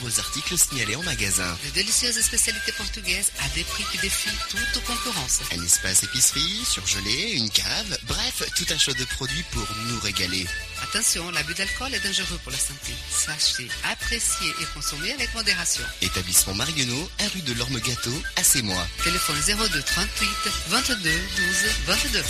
Vos articles signalés en magasin. De délicieuses spécialités portugaises à des prix qui défient toute concurrence. Un espace épicerie, surgelé, une cave, bref, tout un choix de produits pour nous régaler. Attention, l'abus d'alcool est dangereux pour la santé. Sachez apprécier et consommer avec modération. Établissement Marionneau, 1 rue de l'Orme-Gâteau, à Sémois. Téléphone 02 38 22 12 22.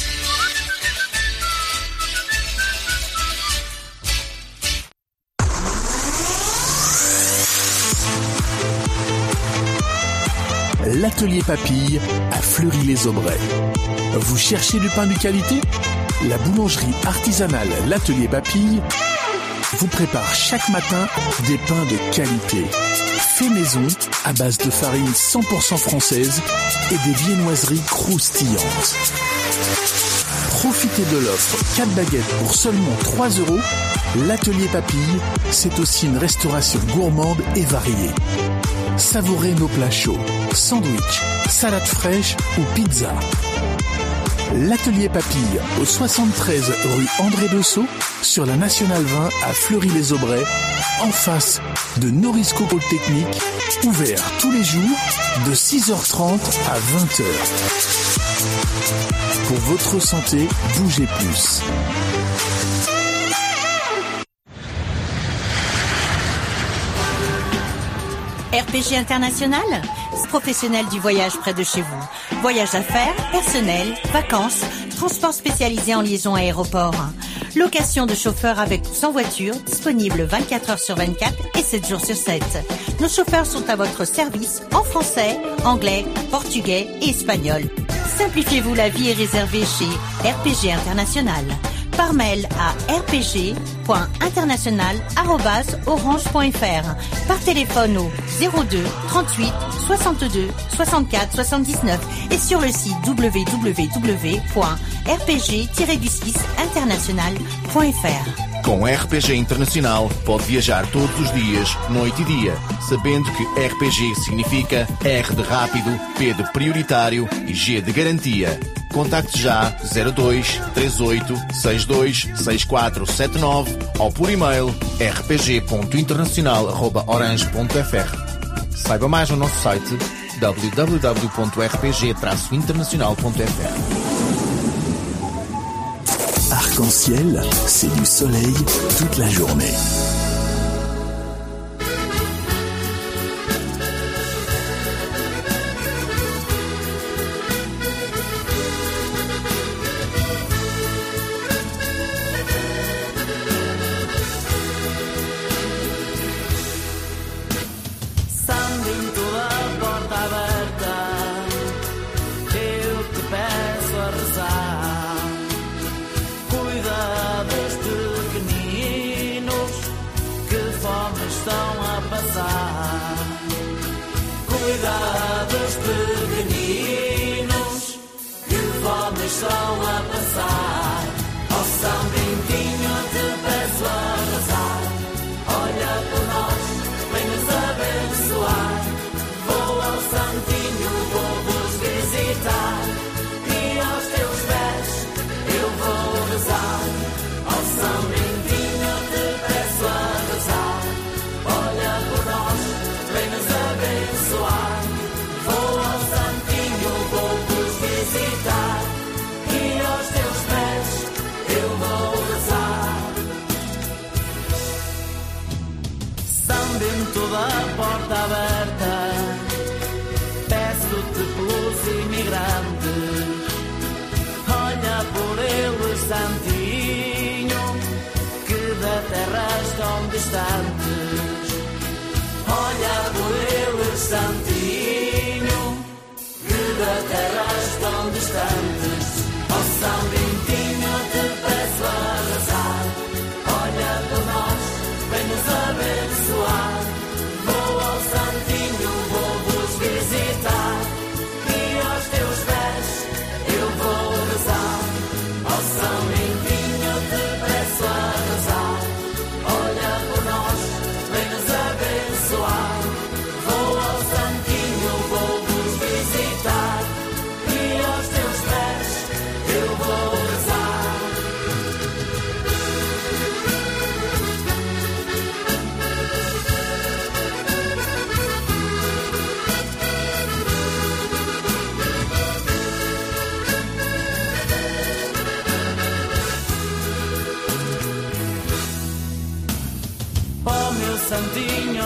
L'atelier Papille à Fleury-les-Aubrais. Vous cherchez du pain de qualité ? La boulangerie artisanale L'Atelier Papille vous prépare chaque matin des pains de qualité. Fait maison à base de farine 100% française et des viennoiseries croustillantes. Profitez de l'offre 4 baguettes pour seulement 3 €. L'Atelier Papille, c'est aussi une restauration gourmande et variée. Savourez nos plats chauds, sandwich, salade fraîche ou pizza. L'Atelier Papille au 73 rue André Dessau sur la Nationale 20 à Fleury-les-Aubrais, en face de Norisco Polytechnique, ouvert tous les jours de 6h30 à 20h. Pour votre santé, bougez plus. RPG International, professionnel du voyage près de chez vous. Voyage d'affaires, personnel, vacances, transport spécialisé en liaison aéroport. Location de chauffeurs avec ou sans voiture, disponible 24 heures sur 24 et 7 jours sur 7. Nos chauffeurs sont à votre service en français, anglais, portugais et espagnol. Simplifiez-vous la vie et réservez chez RPG International. Par mail à rpg.international@orange.fr. Par téléphone au 02 38 62 64 79 et sur le site www.rpg-international.fr. Com RPG Internacional, pode viajar todos os dias, noite e dia, sabendo que RPG significa R de rápido, P de prioritário e G de garantia. Contacte já 02 38 62 6479 ou por e-mail rpg.internacional@orange.fr. Saiba mais no nosso site www.rpg-international.fr. Arc-en-ciel, c'est du soleil toute la journée. Vou ao Santinho, vou vos visitar e aos teus pés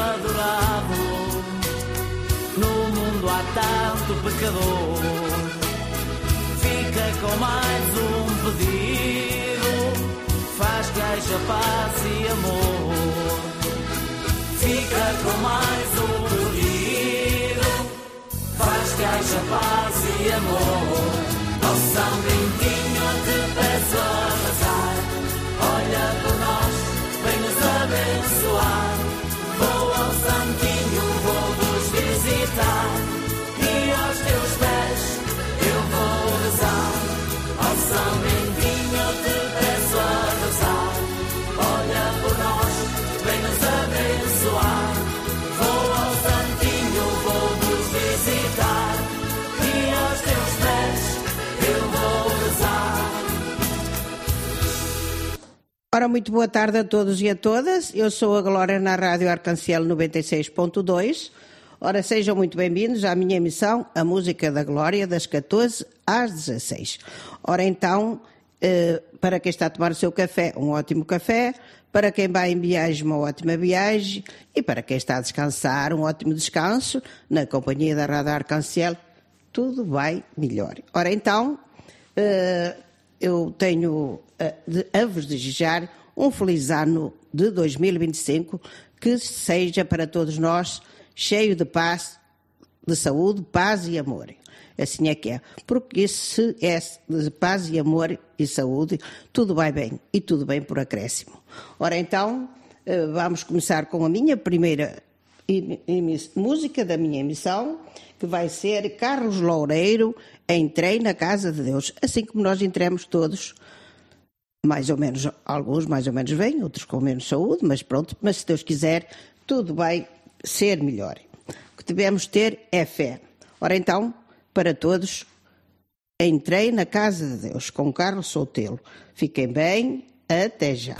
adorado. No mundo há tanto pecador. Fica com mais um pedido. Faz queixa, paz e amor. Fica com mais um pedido. Faz queixa, paz e amor. Ó São Bentinho, te peço a rezar. Olha por nós, vem nos abençoar. Vou ao Santinho, vou-vos visitar. E aos teus pés eu vou rezar. Ó São Bentinho, te peço a rezar. Olha por nós, vem nos abençoar. Vou ao Santinho, vou-vos visitar. E aos teus pés eu vou rezar. Ora, muito boa tarde a todos e a todas. Eu sou a Glória na Rádio Arcanciel 96.2. Ora, sejam muito bem-vindos à minha emissão, a Música da Glória, das 14 às 16. Ora, então, para quem está a tomar o seu café, um ótimo café. Para quem vai em viagem, uma ótima viagem. E para quem está a descansar, um ótimo descanso. Na companhia da Rádio Arcanciel, tudo vai melhor. Ora, então, eu tenho a vos desejar um feliz ano de 2025, que seja para todos nós cheio de paz, de saúde, paz e amor. Assim é que é. Porque se é de paz e amor e saúde, tudo vai bem. E tudo bem por acréscimo. Ora, então, vamos começar com a minha primeira música da minha emissão, que vai ser Carlos Loureiro, Entrei na Casa de Deus. Assim como nós entramos todos, mais ou menos, alguns mais ou menos vêm, outros com menos saúde, mas pronto, mas se Deus quiser, tudo vai ser melhor. O que devemos ter é fé. Ora então, para todos, Entrei na Casa de Deus, com Carlos Soutelo. Fiquem bem, até já.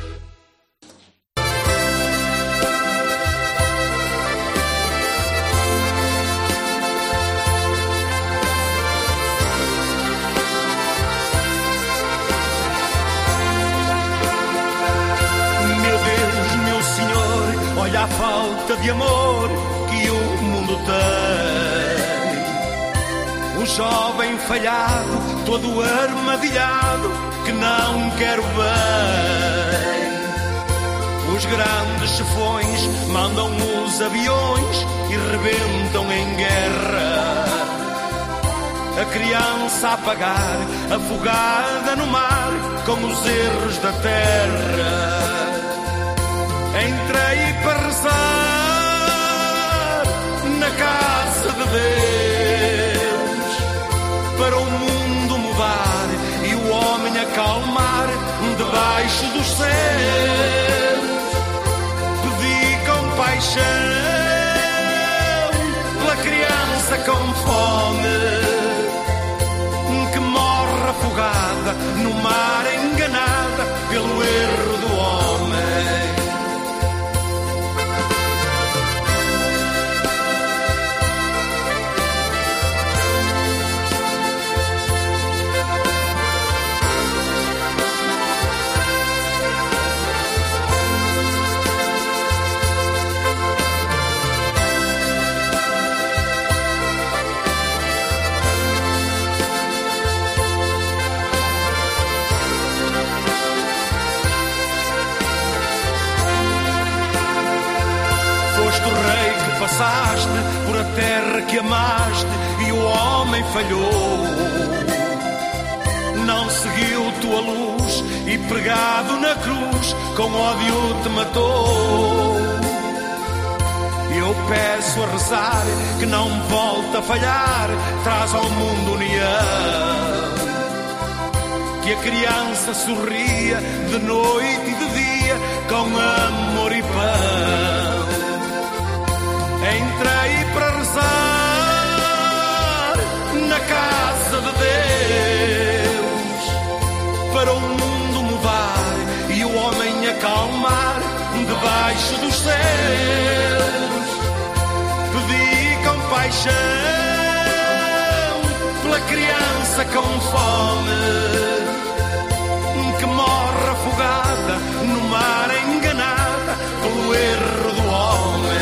Olha a falta de amor que o mundo tem. Um jovem falhado, todo armadilhado, que não quer o bem. Os grandes chefões mandam os aviões e rebentam em guerra. A criança a pagar, afogada no mar, com os erros da terra. Entrei para rezar na casa de Deus, para o mundo mudar e o homem acalmar debaixo dos céus. Pedi compaixão pela criança com fome, que morre afogada no mar, enganada pelo erro do homem. Passaste por a terra que amaste e o homem falhou. Não seguiu tua luz e pregado na cruz com ódio te matou. Eu peço a rezar que não volte a falhar, traz ao mundo união. Que a criança sorria de noite e de dia com amor e pão. Entrei para rezar na casa de Deus, para o mundo mudar e o homem acalmar debaixo dos céus. Pedi compaixão pela criança com fome, que morre afogada no mar, enganada pelo erro do homem.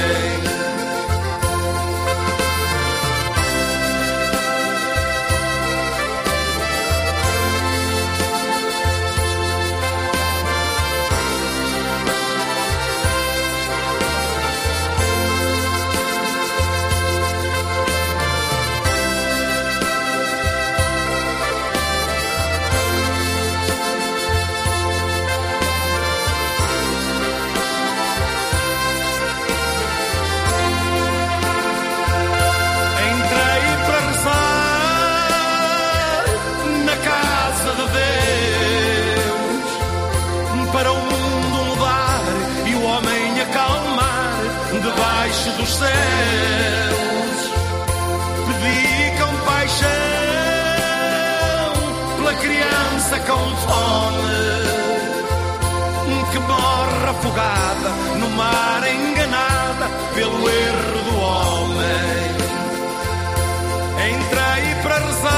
céus. Pedi com paixão pela criança com fome, que morre afogada no mar, enganada pelo erro do homem. Entrei para rezar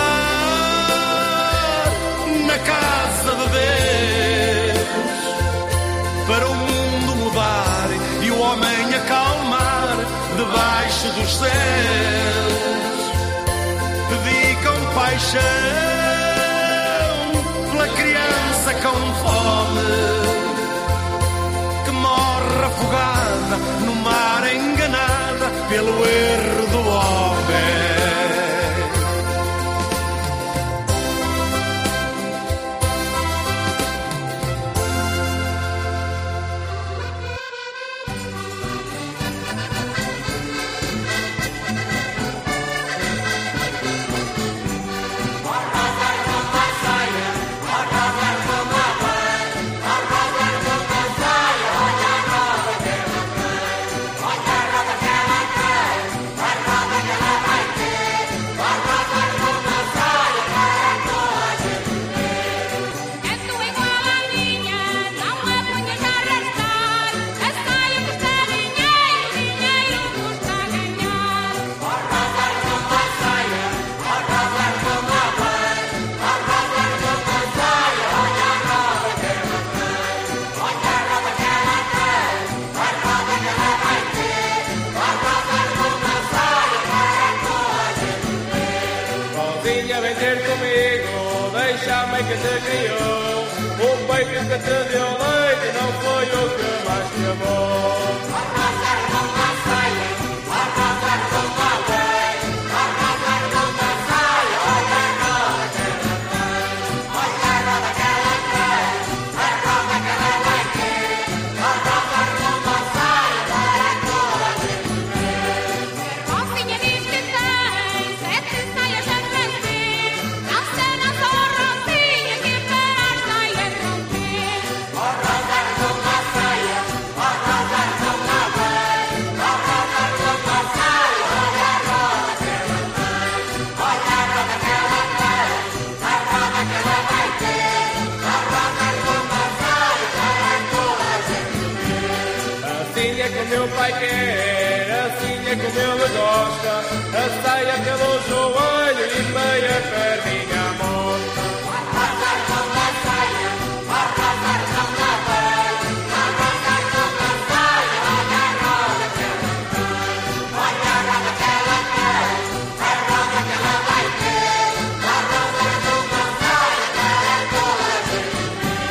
na casa de Deus, para o mundo mudar e o homem acalmar debaixo dos céus. Pedi com paixão pela criança com fome, afogada no mar, enganada pelo erro do homem. Que te criou, o peito que te deu leite não foi o que mais te amou. Meu pai quer, assim é como ele gosta. A saia pelo joelho e meia perninha morta. Arrasar com a saia, arrasar com a beira, arrasar com a saia, olha a roda que ela tem, olha a roda que ela tem, a roda que ela vai ter, arrasar com a saia para toda a gente.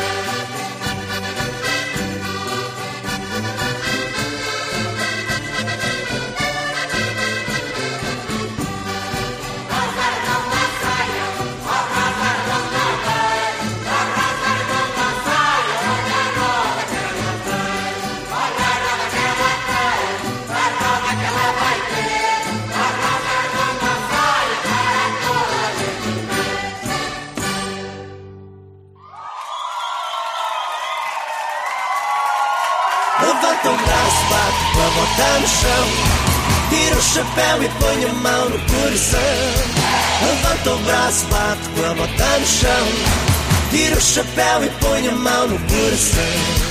Levanta o braço, bate com a bota no chão, tira o chapéu e põe a mão no coração. Levanta o braço, bate com a bota no chão, tira o chapéu e põe a mão no coração.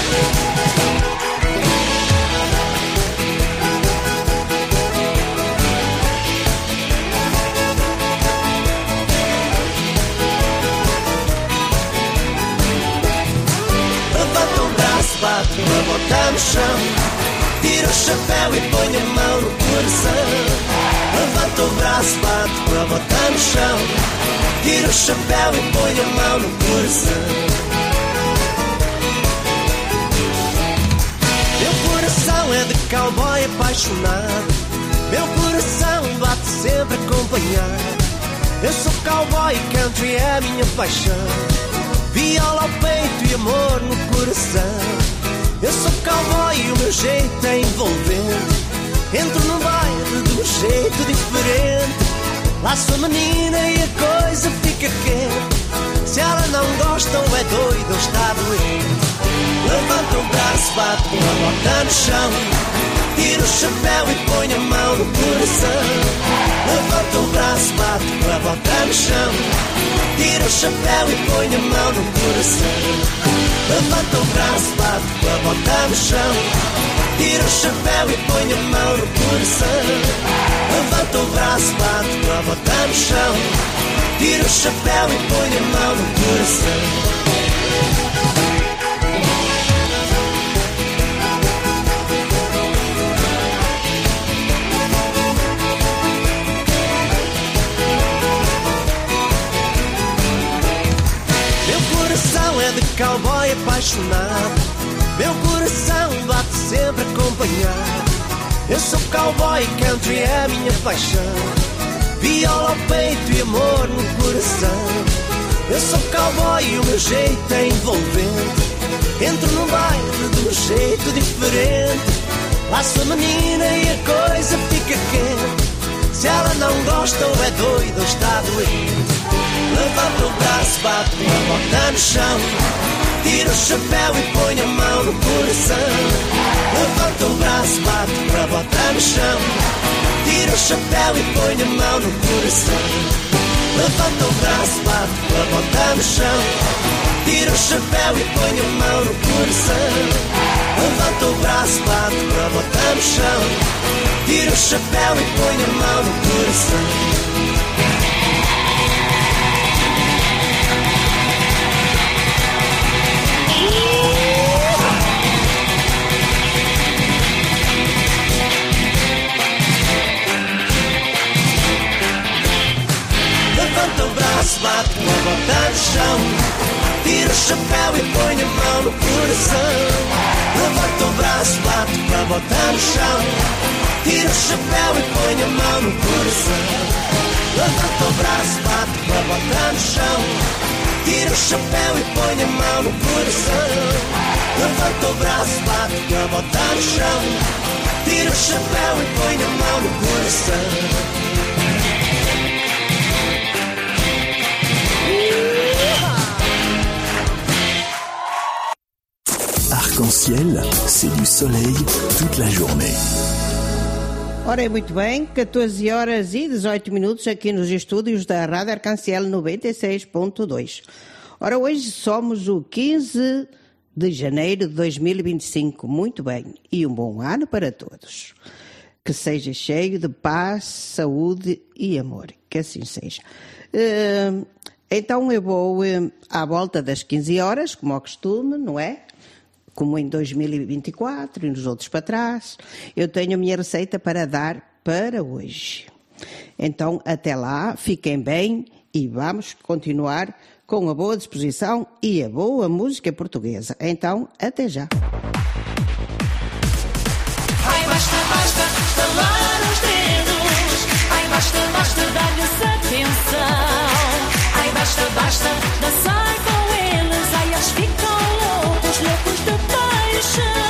Bate com a bota no chão, tira o chapéu e põe a mão no coração. Levanta o braço, bate com a bota no chão, tira o chapéu e põe a mão no coração. Meu coração é de cowboy apaixonado, meu coração bate sempre acompanhado. Eu sou cowboy e country é a minha paixão, viola ao peito e amor no coração. Eu sou cowboy e o meu jeito é envolvente, entro no baile de um jeito diferente. Laço a menina e a coisa fica quente, se ela não gosta ou é doida ou está doente. Levanta o braço, bate com a bota no chão. Tira o chapéu e põe a mão no coração. Levanta o braço, bate com a bota no chão. Tira o chapéu e põe a mão no coração. Levanta o braço, bate com a bota no chão. Tira o chapéu e põe a mão no coração. Levanta o braço, bate com a bota no chão. Tira o chapéu e põe a mão no coração. É de cowboy apaixonado. Meu coração bate sempre acompanhado. Eu sou cowboy, country é a minha paixão. Viola ao peito e amor no coração. Eu sou cowboy e o meu jeito é envolvente. Entro num baile de um jeito diferente. Laço a menina e a coisa fica quente. Se ela não gosta ou é doida ou está doente. Levanta o braço, bate com a bota no chão. Tira o chapéu e põe a mão no coração. Levanta o braço, bate com a bota no chão. Tira o chapéu e põe a mão no coração. Levanta o braço, bate com a bota no chão. Tira o chapéu e põe a mão no coração. Levanta o braço, bate com a bota no chão. Tira o chapéu e põe a mão no coração. Levanta o braço, bate com a bota no chão. Tira o chapéu e põe a mão no coração. Levanta o braço, bate com a bota no chão. Tira o chapéu e põe a mão no coração. Levanta o braço, bate com a bota no chão. Tira o chapéu e põe a mão no coração. Levanta o braço, bate com a bota no chão. Tira o chapéu e põe a mão no coração. Arc-en-ciel, c'est du soleil toute la journée. Ora, muito bem, 14 horas e 18 minutos aqui nos estúdios da Rádio Arc-en-ciel 96.2. Ora, hoje somos o 15 de janeiro de 2025. Muito bem, e um bom ano para todos. Que seja cheio de paz, saúde e amor. Que assim seja. Então eu vou à volta das 15 horas, como ao costume, não é? Como em 2024 e nos outros para trás, eu tenho a minha receita para dar para hoje. Então, até lá, fiquem bem e vamos continuar com a boa disposição e a boa música portuguesa. Então, até já. Ai, basta, basta, estalar os dedos. Ai, basta, basta, dar-lhes atenção. Ai, basta, basta, dançar com eles. Ai, eles ficam loucos, loucos de paixão.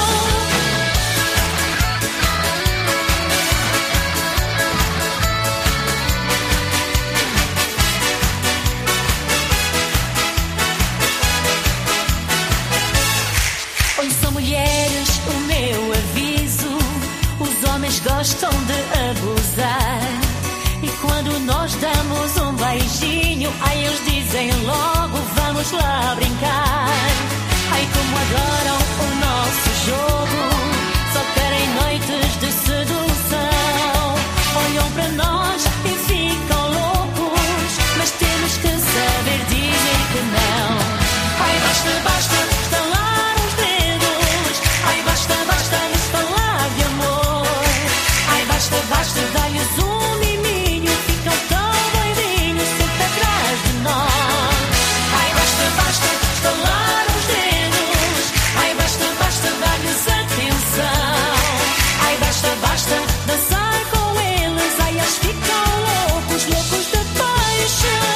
Ouçam, mulheres, o meu aviso. Os homens gostam de abusar. E quando nós damos um beijinho, ai, eles dizem logo, vamos lá brincar. Ai, como adoram o nosso jogo. Só querem noites de sedução. Olham para nós e ficam loucos, mas temos que saber dizer que não. Ai, basta, basta, estalar os dedos. Ai, basta, basta, nos falar de amor. Ai, basta, basta, dar-lhes um miminho. Ficam tão doidinhos sempre atrás de nós. Ai, basta, basta, estalar os dedos. Ai, basta, basta, dar-lhes atenção. Ai, basta, basta, dançar com eles. Ai, eles ficam loucos, loucos de paixão.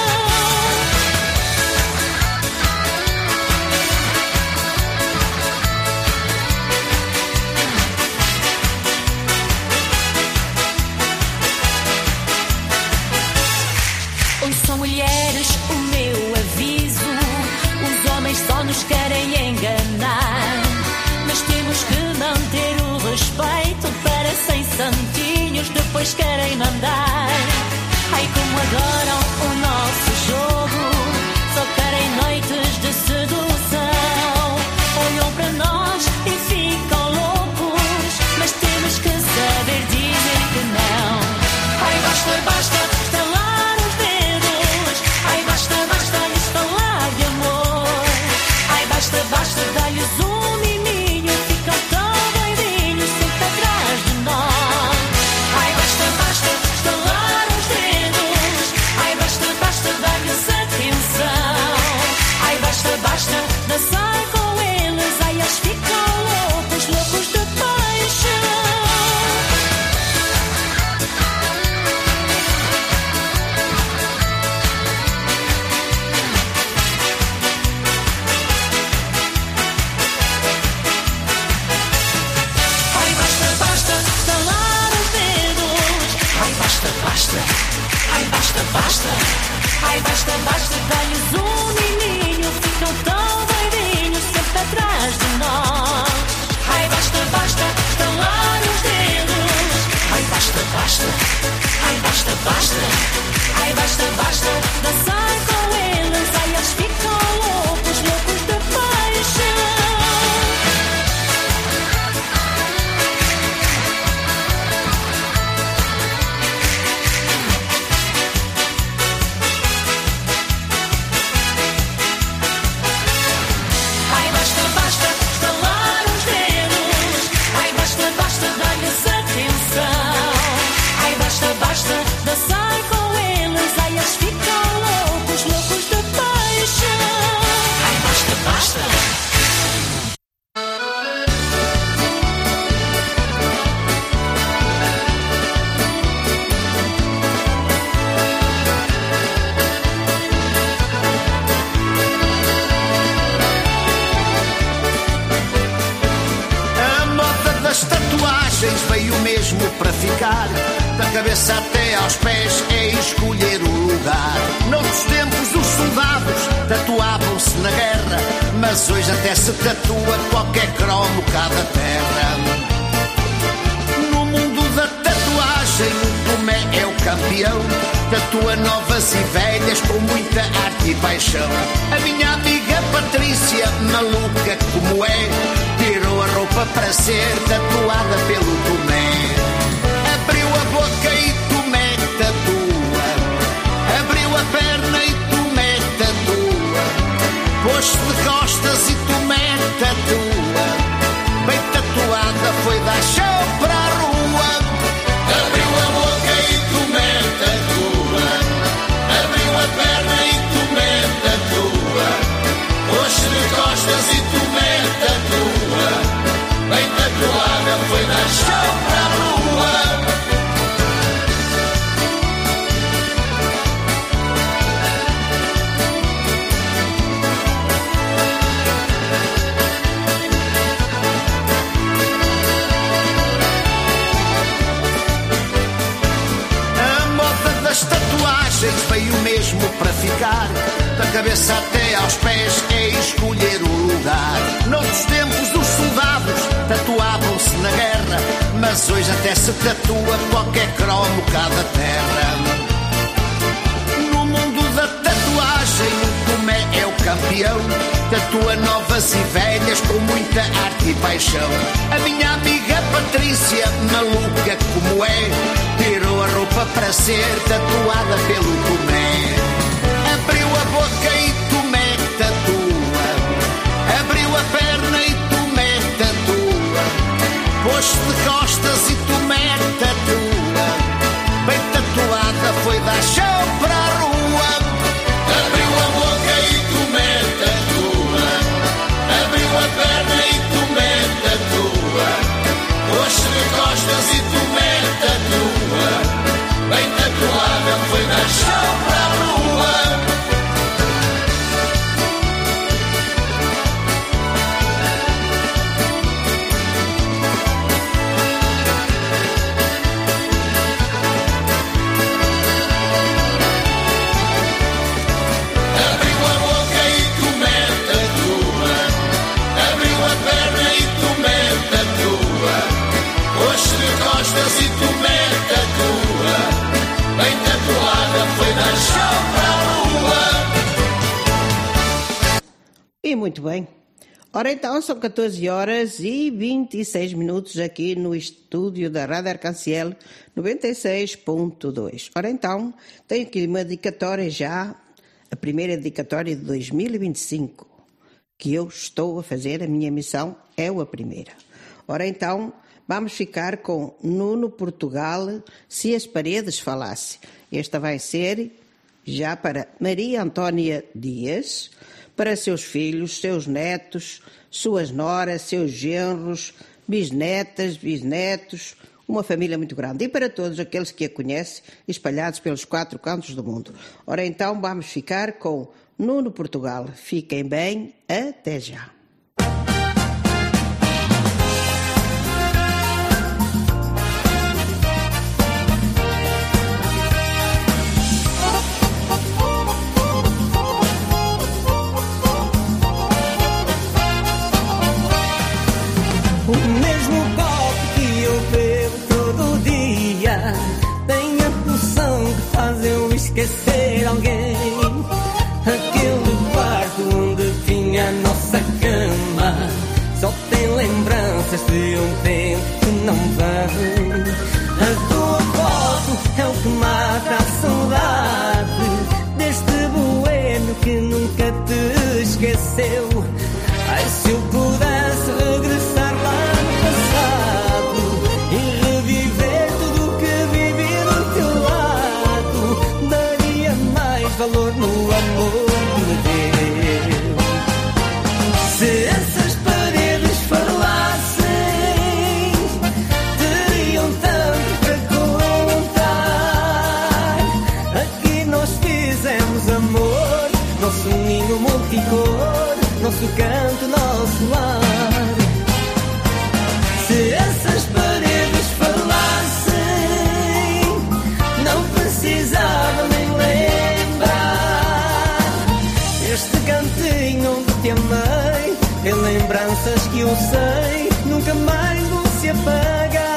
sonhos depois querem mandar. Ai, como adoram o nosso jogo, só querem noites de sedução. Olham para nós e ficam loucos, mas temos que saber dizer que não. Ai, basta, basta estalar os dedos. Ai, basta, basta lhes falar de amor. Ai, basta, basta dar-lhes miminho. Ficam tão doidinhos sempre atrás de nós. Ai, basta, basta estalar os dedos. Ai, basta, basta dar-lhes atenção. Ai, basta, basta dançar com eles. Ai, eles ficam loucos, loucos de paixão. Ai, basta, basta estalar os dedos. Ai, basta, basta. Ai, basta, basta. Ai, basta, basta dar-lhes miminho. Ficam tão doidinhos sempre atrás de nós. Ai, basta, basta estalar os dedos. Ai, basta, basta. Ai, basta, basta. Ai, basta, basta dançar com eles. Ai, eles ficam loucos, loucos de paixão. Ai, basta, basta estalar os dedos. Ai, basta, basta dar-lhes atenção. Ai, basta, basta dançar com eles. Ai, eles ficam loucos, loucos de paixão. Ai, basta, basta. A moda das tatuagens veio mesmo para ficar. Da cabeça até aos pés é escolher o lugar. Noutros tempos os soldados tatuavam-se na guerra, mas hoje até se tatua qualquer cromo cá da terra. No mundo da tatuagem o Tomé é o campeão. Tatua novas e velhas com muita arte e paixão. A minha amiga Patrícia, maluca como é, tirou a roupa para ser tatuada pelo Tomé. Abriu a boca e Tomé tatua. Abriu a perna e Tomé tatua. Pôs-se de costas e Tomé tatua. Bem tatuada foi dar chão para a rua. Abriu a boca e Tomé tatua. Abriu a perna e Tomé tatua. Pôs-se de costas e Tomé tatua. Bem tatuada foi dar chão para a rua. A moda das tatuagens veio mesmo para ficar. Da cabeça até aos pés é escolher o lugar. Noutros tempos os soldados tatuavam-se na guerra, mas hoje até se tatua qualquer cromo cá da terra. No mundo da tatuagem o Tomé é o campeão. Tatua novas e velhas com muita arte e paixão. A minha amiga Patrícia, maluca como é, tirou a roupa para ser tatuada pelo Tomé. Abriu a boca e Tomé tatua. Abriu a perna e Tomé tatua. Pôs-se de costas e Tomé tatua. Bem tatuada foi dar chão para a rua. Abriu a boca e Tomé tatua. Abriu a perna e Tomé tatua. Pôs-se de costas e Tomé tatua. Bem tatuada foi dar chão. E muito bem. Ora então, são 14 horas e 26 minutos aqui no estúdio da Rádio Arcanciel 96.2. Ora então, tenho aqui uma dedicatória já, a primeira dedicatória de 2025, que eu estou a fazer, a minha missão é a primeira. Ora então, vamos ficar com Nuno Portugal, Se as Paredes Falassem. Esta vai ser já para Maria Antônia Dias, para seus filhos, seus netos, suas noras, seus genros, bisnetas, bisnetos, uma família muito grande. E para todos aqueles que a conhecem, espalhados pelos 4 cantos do mundo. Ora então, vamos ficar com Nuno Portugal. Fiquem bem, até já. O mesmo copo que eu bebo todo dia tem a poção que faz eu esquecer alguém. Aquele quarto onde tinha a nossa cama só tem lembranças de um tempo que não vem. A tua foto é o que mata a saudade deste bueno que nunca te esqueceu. Ai, se eu pudesse regressar lá no passado e reviver tudo o que vivi do teu lado, daria mais valor no amor que me deu. Se essas paredes falassem, teriam tanto para contar. Aqui nós fizemos amor, nosso ninho multicor, nosso canto, nosso lar. Se essas paredes falassem, não precisava nem lembrar. Este cantinho onde te amei tem lembranças que eu sei nunca mais vão se apagar.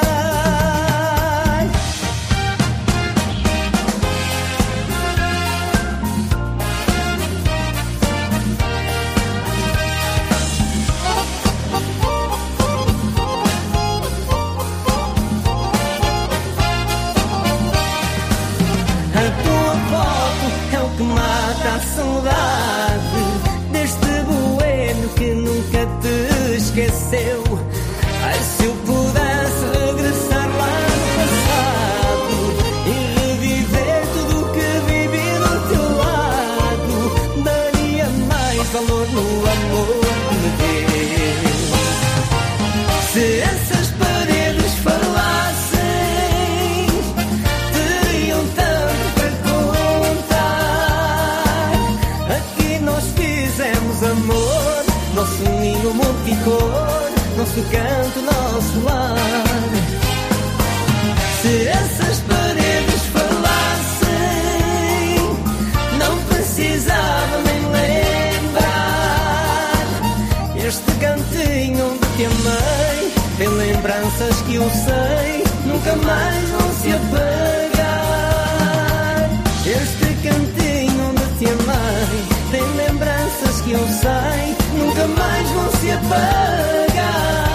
Que mata a saudade deste bueno que nunca te esqueceu. Ai, se eu pudesse regressar lá no passado e reviver tudo o que vivi do teu lado, daria mais valor no amor que me deu. Se essas paredes falassem, teriam tanto para amor, nosso ninho multicor, nosso canto, nosso lar. Se essas paredes falassem, não precisava nem lembrar. Este cantinho onde te amei tem lembranças que eu sei nunca mais vão se apagar. Este cantinho onde te amei tem lembranças que eu sei nunca mais vão se apagar.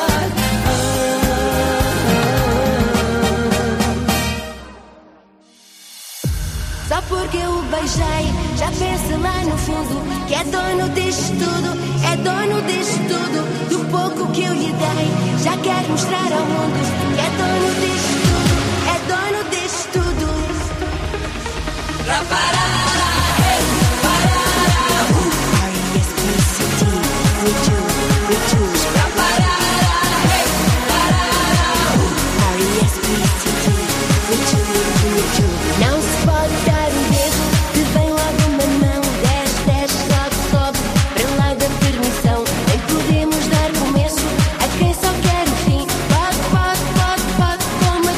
Só porque eu o beijei, já pensa lá no fundo que é dono disto tudo, é dono disto tudo. Do pouco que eu lhe dei, já quer mostrar ao mundo que é dono disto tudo, é dono disto tudo. Não se pode dar um beijo que vem logo uma mão. 10, sobe, para lá da permissão. Nem podemos dar começo a quem só quer o fim. Pode, como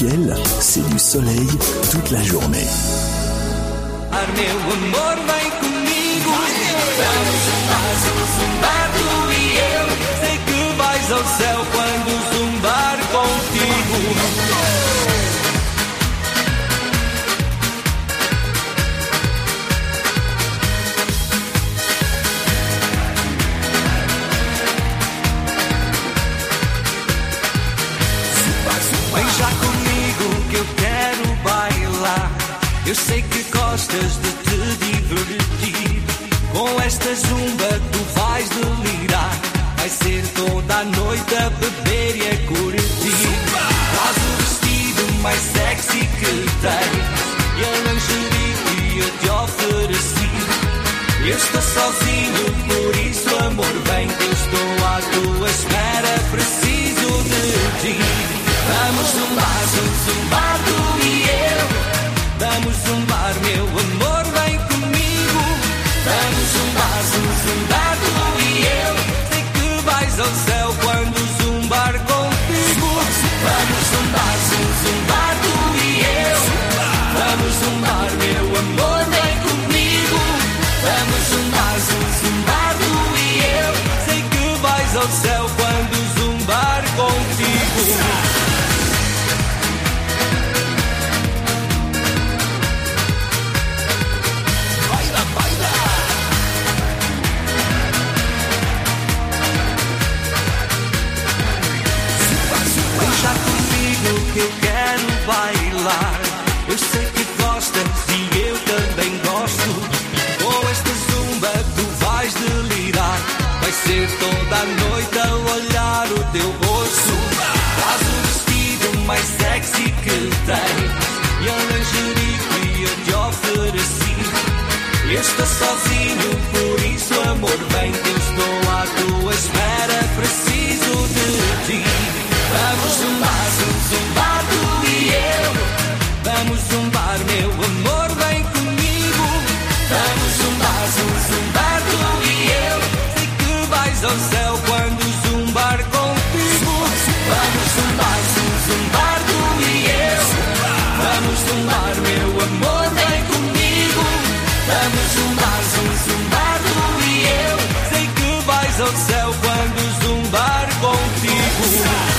Arc-en-Ciel, c'est du soleil toute la journée. Meu amor, vem comigo. Vamos zumbar, tu e eu. Sei que vais ao céu quando zumbar contigo. Vem já comigo que eu quero bailar. Eu sei que gostas de te divertir. Com esta zumba tu vais delirar. Vai ser toda a noite a beber e a curtir. Traz o vestido mais sexy que tens e a lingerie que eu te ofereci. Eu estou sozinho, por isso amor, vem que eu estou à tua espera. Preciso de ti. Vamos zumbar, zumbar tu e eu. Vamos zumbar, meu amor, vem comigo. Vamos zumbar, zumbar tu e eu. Sei que vais ao céu quando zumbar contigo. Vamos zumbar, zumbar tu e eu. Vamos zumbar, meu amor, vem comigo. Vamos zumbar, zumbar tu e eu. Sei que vais ao céu quando zumbar contigo. Que eu quero bailar. Eu sei que gostas e eu também gosto. Com esta zumba tu vais delirar. Vai ser toda a noite a olhar o teu rosto. Traz o vestido mais sexy que tens e a lingerie que eu te ofereci. Eu estou sozinho, por isso amor, vem que eu estou à tua espera. Preciso de ti. Vamos zumbar, zumbar tu e eu. Vamos zumbar, meu amor, vem comigo. Vamos zumbar, zumbar tu e eu. Sei que vais ao céu quando zumbar contigo. Vamos zumbar, zumbar tu e eu. Vamos zumbar, meu amor, vem comigo. Vamos zumbar, zumbar tu e eu. Sei que vais ao céu quando zumbar contigo.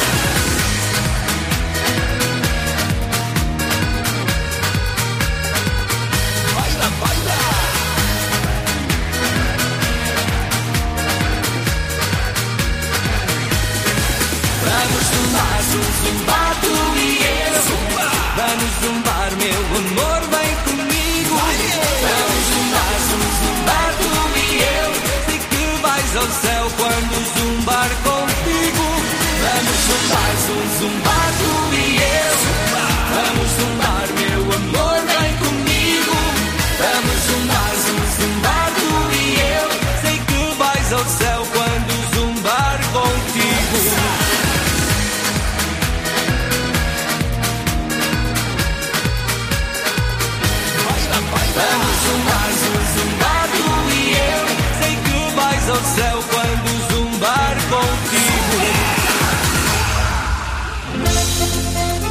Zumbar tu e eu. Vamos zumbar, meu amor, vem comigo. Vamos zumbar, zumbar tu e eu. Sei que vais ao céu quando zumbar contigo. Vamos zumbar, zumbar tu e eu. Vamos zumbar, meu amor, vem comigo. Vamos zumbar, zumbar tu e eu. Sei que vais ao céu quando zumbar contigo. Vamos zumbar, zumbar tu e eu. Sei que vais ao céu quando zumbar contigo.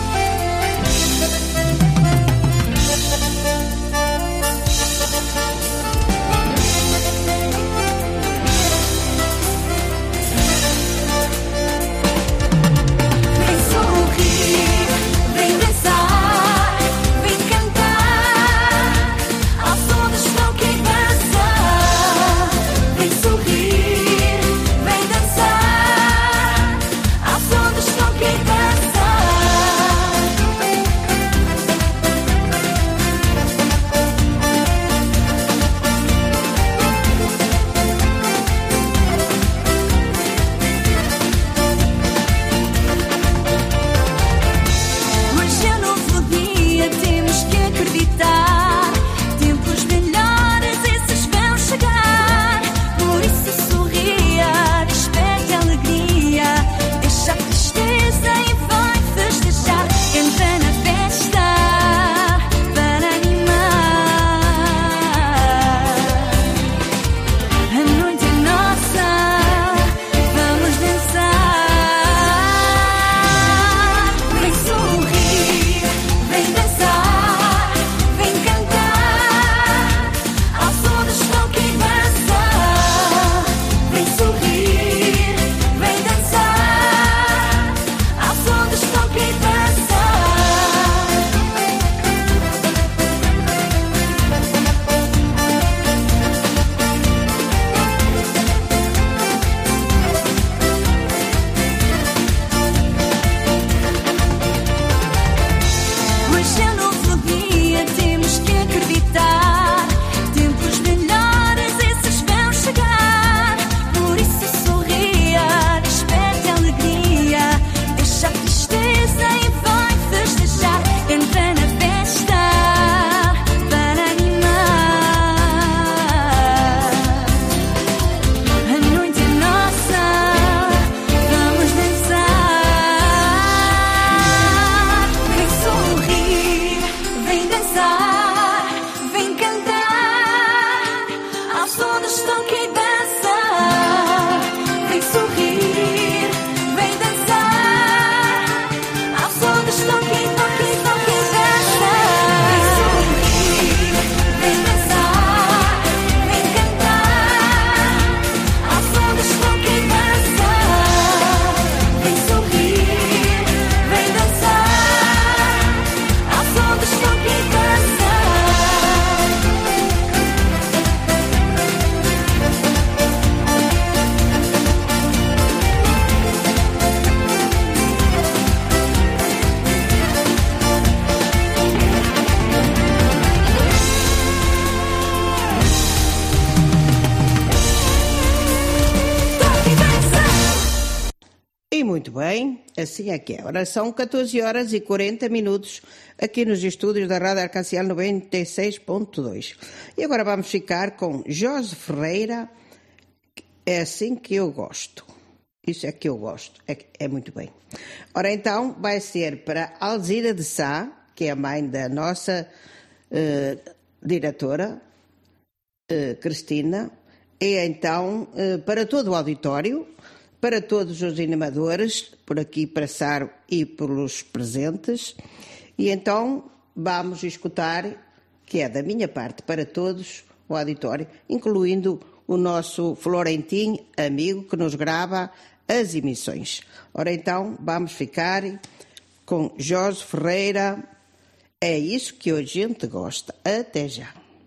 E muito bem, assim é que é. Ora, são 14 horas e 40 minutos aqui nos estúdios da Rádio Arcanciel 96.2. E agora vamos ficar com Jorge Ferreira, É Assim Que Eu Gosto. Isso é que eu gosto, é muito bem. Ora, então, vai ser para Alzira de Sá, que é a mãe da nossa diretora, Cristina, e então, para todo o auditório, para todos os animadores, por aqui passar e pelos presentes, e então vamos escutar, que é da minha parte, para todos o auditório, incluindo o nosso Florentim amigo que nos grava as emissões. Ora então, vamos ficar com Jorge Ferreira, É Isso Que a Gente Gosta. Até já.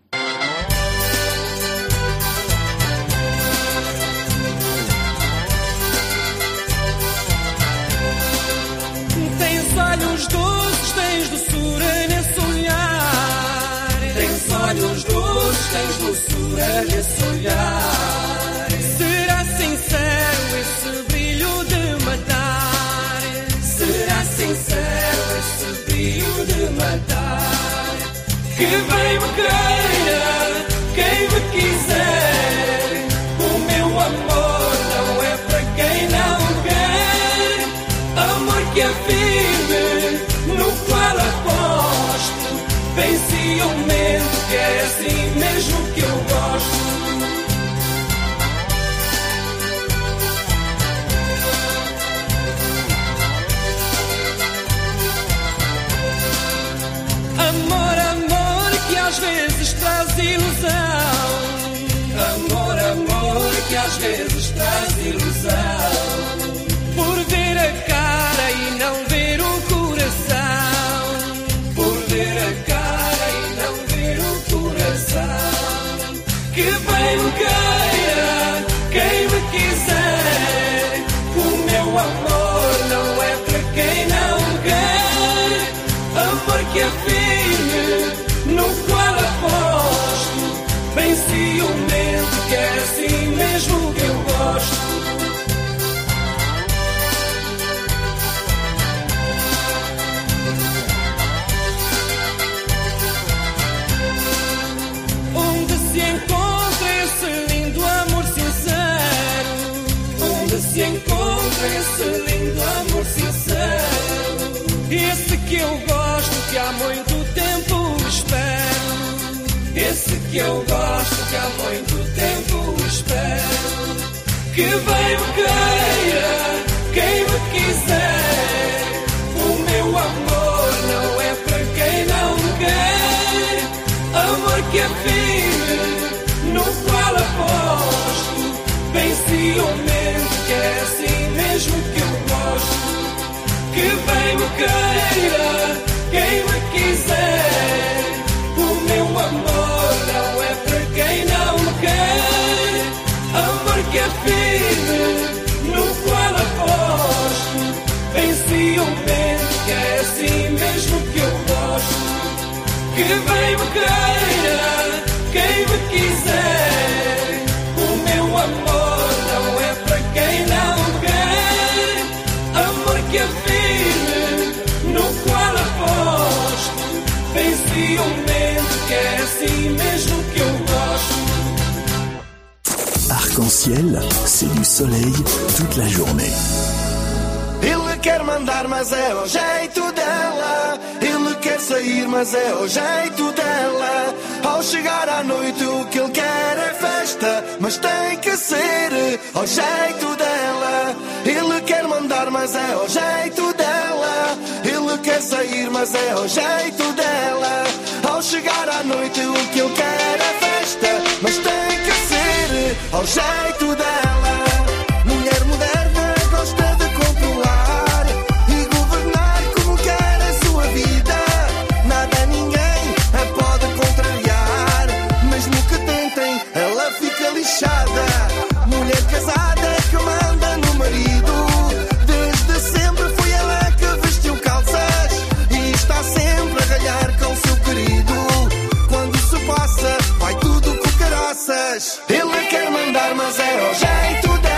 Tens olhos doces, tens doçura nesse olhar. Tens olhos doces, tens doçura nesse olhar. Será sincero esse brilho de matar? Será sincero esse brilho de matar? Que bem me queira quem me quiser. O meu amor não é para quem não quer. Amor que é firme, no qual aposto, bem ciumento, que é assim mesmo que eu gosto. Amor, amor, que às vezes traz ilusão. Amor, amor, que às vezes traz ilusão. Por ver a cara e não ver o coração. Por ver a cara e não ver o coração. Que bem me queira quem me quiser. O meu amor não é para quem não quer. Amor que é firme, no qual aposto, bem ciumento, que é assim mesmo que eu gosto. Onde se encontra esse lindo amor sincero? Onde se encontra esse lindo amor sincero? Esse que eu gosto, que há muito tempo espero. Esse que eu gosto, que há muito tempo espero. Que bem me queira quem me quiser. O meu amor não é para quem não quer. Amor que é firme, no qual aposto, bem ciumento, que é assim mesmo que eu gosto. Que bem me queira quem me quiser. O meu amor não é para quem não quer. Amor que é firme, no qual aposto, bem ciumento, que é assim mesmo que eu gosto. Que bem me queira quem me quiser. O meu amor não é para quem não quer. Amor que é firme, no qual aposto, bem ciumento, que é assim mesmo que eu gosto. Arc-en-ciel, c'est du soleil toute la journée. Ele quer mandar, mas é ao jeito dela. Ele quer sair, mas é ao jeito dela. Ao chegar à noite o que ele quer é festa, mas tem que ser ao jeito dela. Ele quer mandar, mas é ao jeito dela. Ele quer sair, mas é ao jeito dela. Ao chegar à noite o que ele quer é festa, mas tem que ser ao jeito dela. Mulher moderna gosta de controlar e governar como quer a sua vida. Nada, ninguém a pode contrariar. Mesmo que tentem, ela fica lixada. Mulher casada que manda no marido. Desde sempre foi ela que vestiu calças e está sempre a ralhar com seu querido. Quando se passa, vai tudo com caraças. Ele quer mandar, mas é ao jeito dela.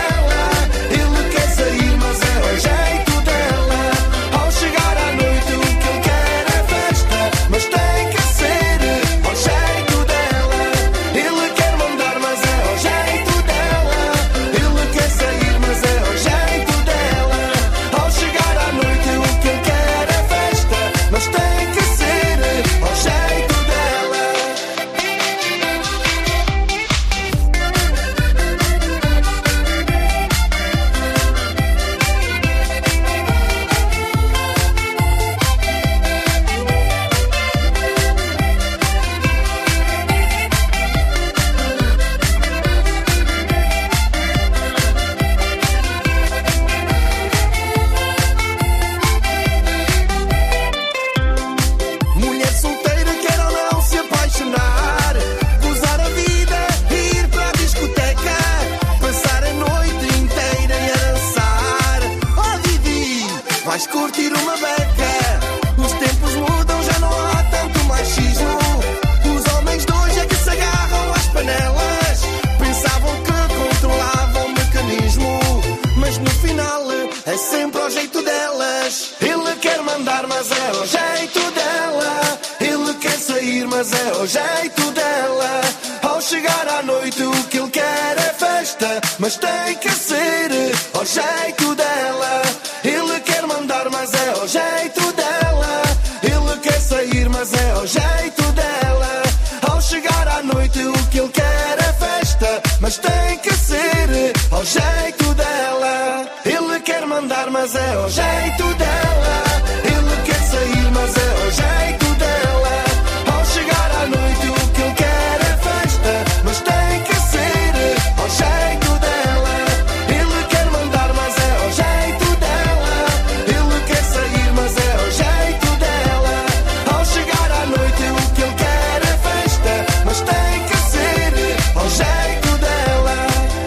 é sempre ao jeito delas. Ele quer mandar, mas é ao jeito dela. Ele quer sair, mas é ao jeito dela. Ao chegar à noite o que ele quer é festa, mas tem que ser ao jeito dela. Ele quer mandar, mas é ao jeito dela. Ele quer sair, mas é ao jeito dela. Ao chegar à noite o que ele quer é festa, mas tem que ser ao jeito dela. Ele quer mandar, mas é ao jeito dela. Ele quer sair, mas é ao jeito dela. Ao chegar à noite o que ele quer é festa, mas tem que ser ao jeito dela. Ele quer mandar, mas é ao jeito dela. Ele quer sair, mas é ao jeito dela. Ao chegar à noite o que ele quer é festa, mas tem que ser ao jeito dela.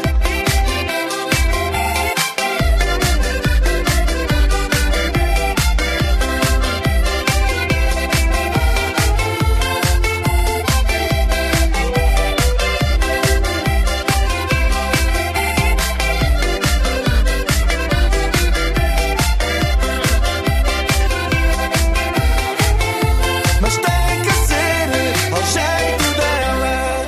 Mas tem que ser ao jeito dela.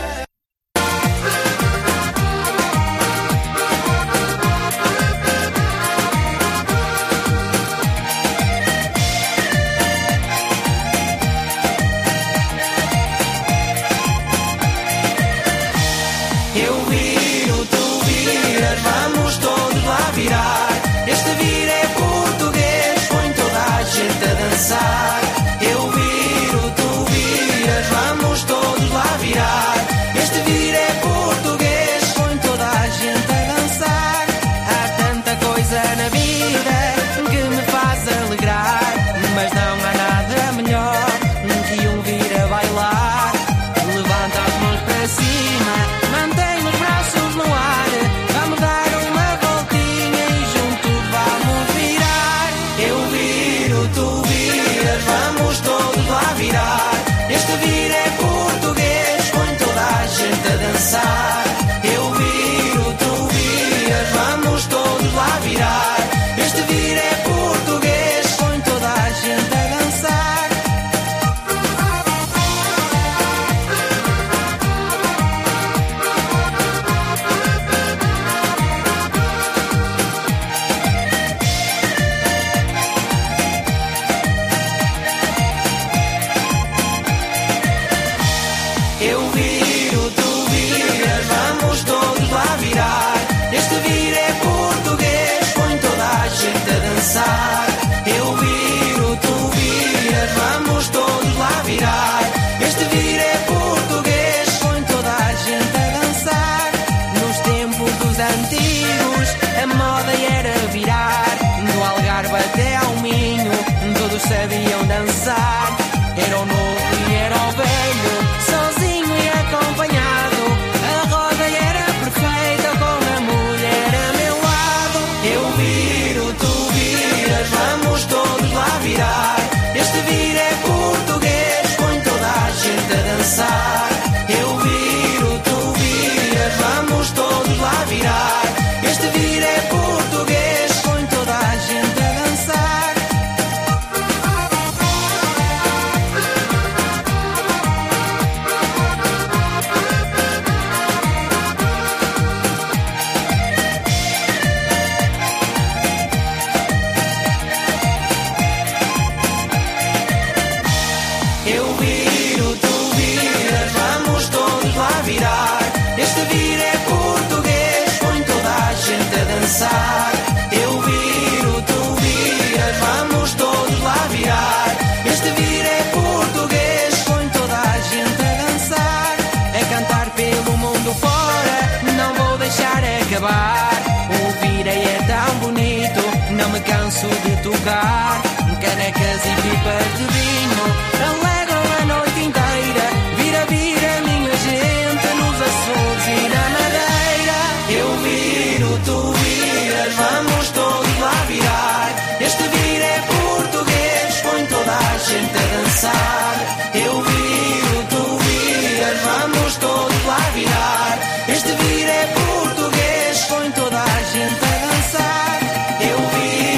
Eu viro, tu viras, vamos todos lá virar. Este vir é português, põe toda a gente a dançar. Eu viro, tu viras, vamos todos lá virar. Este vir é português, põe toda a gente a dançar. Há tanta coisa na vida que me faz alegrar, mas não há nada melhor que um vir a bailar. Levanta as mãos para cima, mantém os braços no ar. Vamos dar uma voltinha e juntos vamos virar. Eu viro, tu viras, vamos todos lá virar. Este vir é português, põe toda a gente a dançar. Eu viro, tu viras, vamos todos lá virar. Este vir é português, põe toda a gente a dançar. Eu viro, tu viras, vamos todos lá virar. Este vir é português, põe toda a gente a dançar. Eu viro, tu viras, vamos todos lá virar. Este vir é português, põe toda a gente a dançar. Nos tempos dos antigos, a moda era virar. Do Algarve até ao Minho, todos sabiam dançar. Era o novo e era o velho, sozinho e acompanhado. A roda era perfeita com a mulher a meu lado. Eu viro, tu viras, vamos todos lá virar. Este vir é português, põe toda a gente a dançar. Eu viro, tu viras, vamos todos lá virar. Este vir é português, põe toda a gente a dançar. Eu viro, tu viras, vamos todos lá virar. Este vir é português, põe toda a gente a dançar. Eu viro, tu viras, vamos todos lá virar. Este vir é português, põe toda a gente a dançar. A cantar pelo mundo fora, não vou deixar acabar. O vir é tão bonito, não me canso de tocar. Canecas e pipas de vinho alegram a noite inteira. Vira, vira, minha gente, nos Açores e na Madeira. Eu viro, tu viras, vamos todos lá virar. Este vir é português, põe toda a gente a dançar. Eu viro, tu viras, vamos todos lá virar. Este vir é português, põe toda a gente a dançar. Eu viro.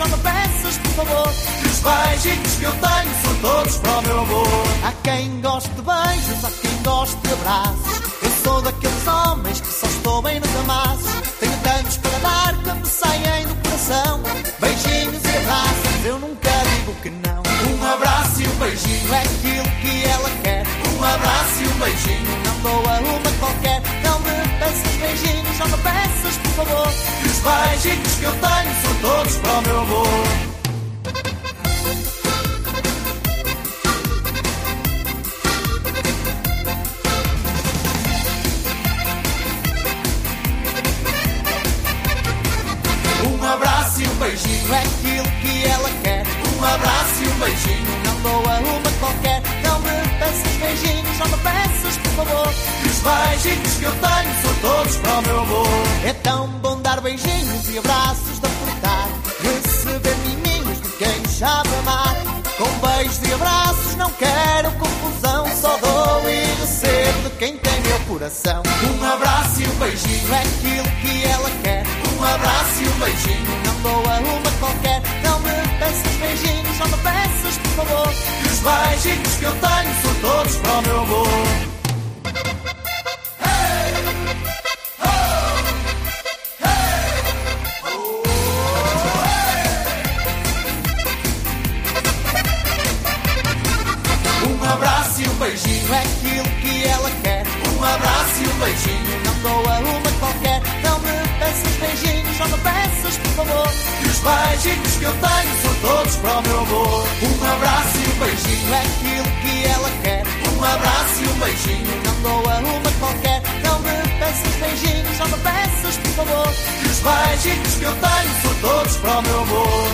me peças, por favor. Que os beijinhos que eu tenho são todos para o meu amor. Há quem goste de beijos, há quem goste de abraços. Eu sou daqueles homens que só estou bem nos amassos. Tenho tantos para dar que me saem do coração. Beijinhos e abraços, eu nunca digo que não. Um abraço e um beijinho é aquilo que ela quer. Um abraço e um beijinho, não dou a uma qualquer. Não me peças beijinhos, não me peças, por favor. Que os beijinhos que eu tenho são todos para o meu amor. Um abraço e um beijinho é aquilo que ela quer. Um abraço e um beijinho, não dou a uma qualquer. Não me peças beijinhos, não me peças, por favor. Que os beijinhos que eu tenho são todos para o meu amor. É tão bom dar beijinhos e abraços de apertar, receber miminhos de quem sabe amar. Com beijos e abraços não quero confusão, só dou e recebo de quem tem meu coração. Um abraço e um beijinho é aquilo que ela quer. Um abraço e um beijinho, não dou a uma qualquer. Não me peças beijinhos, não me peças, por favor. Que os beijinhos que eu tenho são todos para o meu amor. Um abraço e um beijinho é aquilo que ela quer. Um abraço e um beijinho, não dou a uma qualquer. Não me peças beijinhos, não me peças, por favor. Que os beijinhos que eu tenho são todos para o meu amor. Um abraço e um beijinho é aquilo que ela quer. Um abraço e um beijinho, não dou a uma qualquer. Não me peças beijinhos, não me peças, por favor. Que os beijinhos que eu tenho são todos para o meu amor.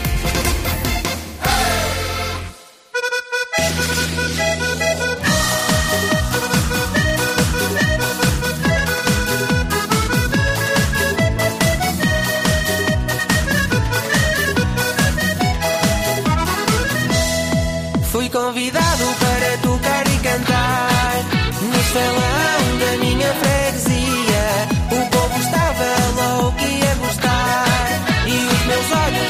Fui convidado para tocar e cantar no salão da minha freguesia. O povo estava louco e a gostar, e os meus olhos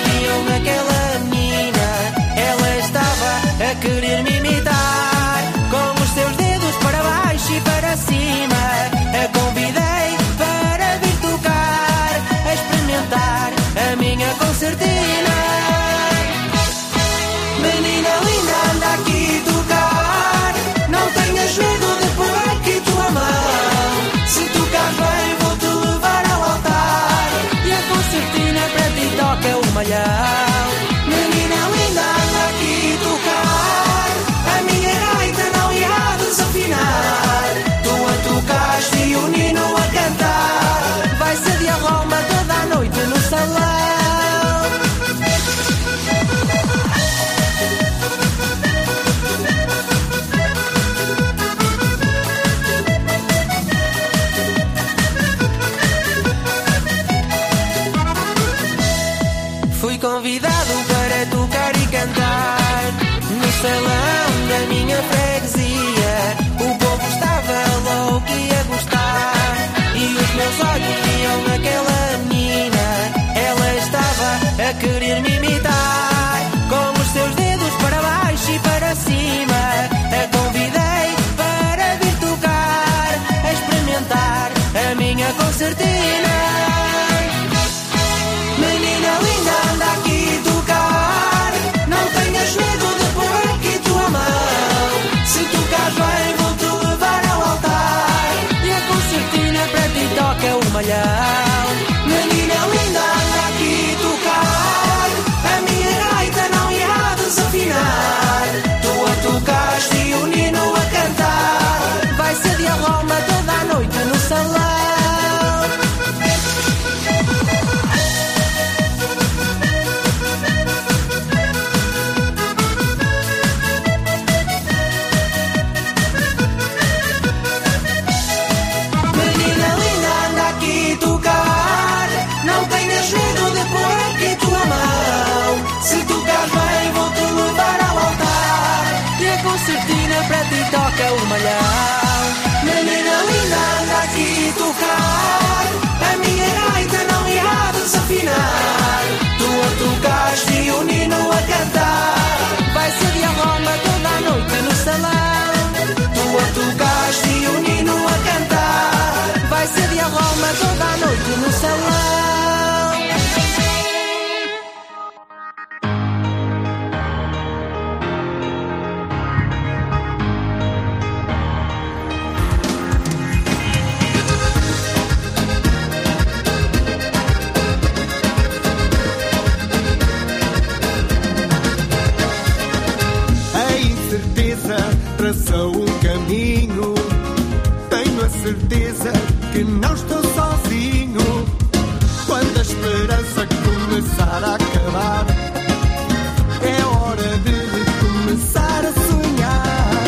certeza que não estou sozinho. Quando a esperança começar a acabar, é hora de começar a sonhar.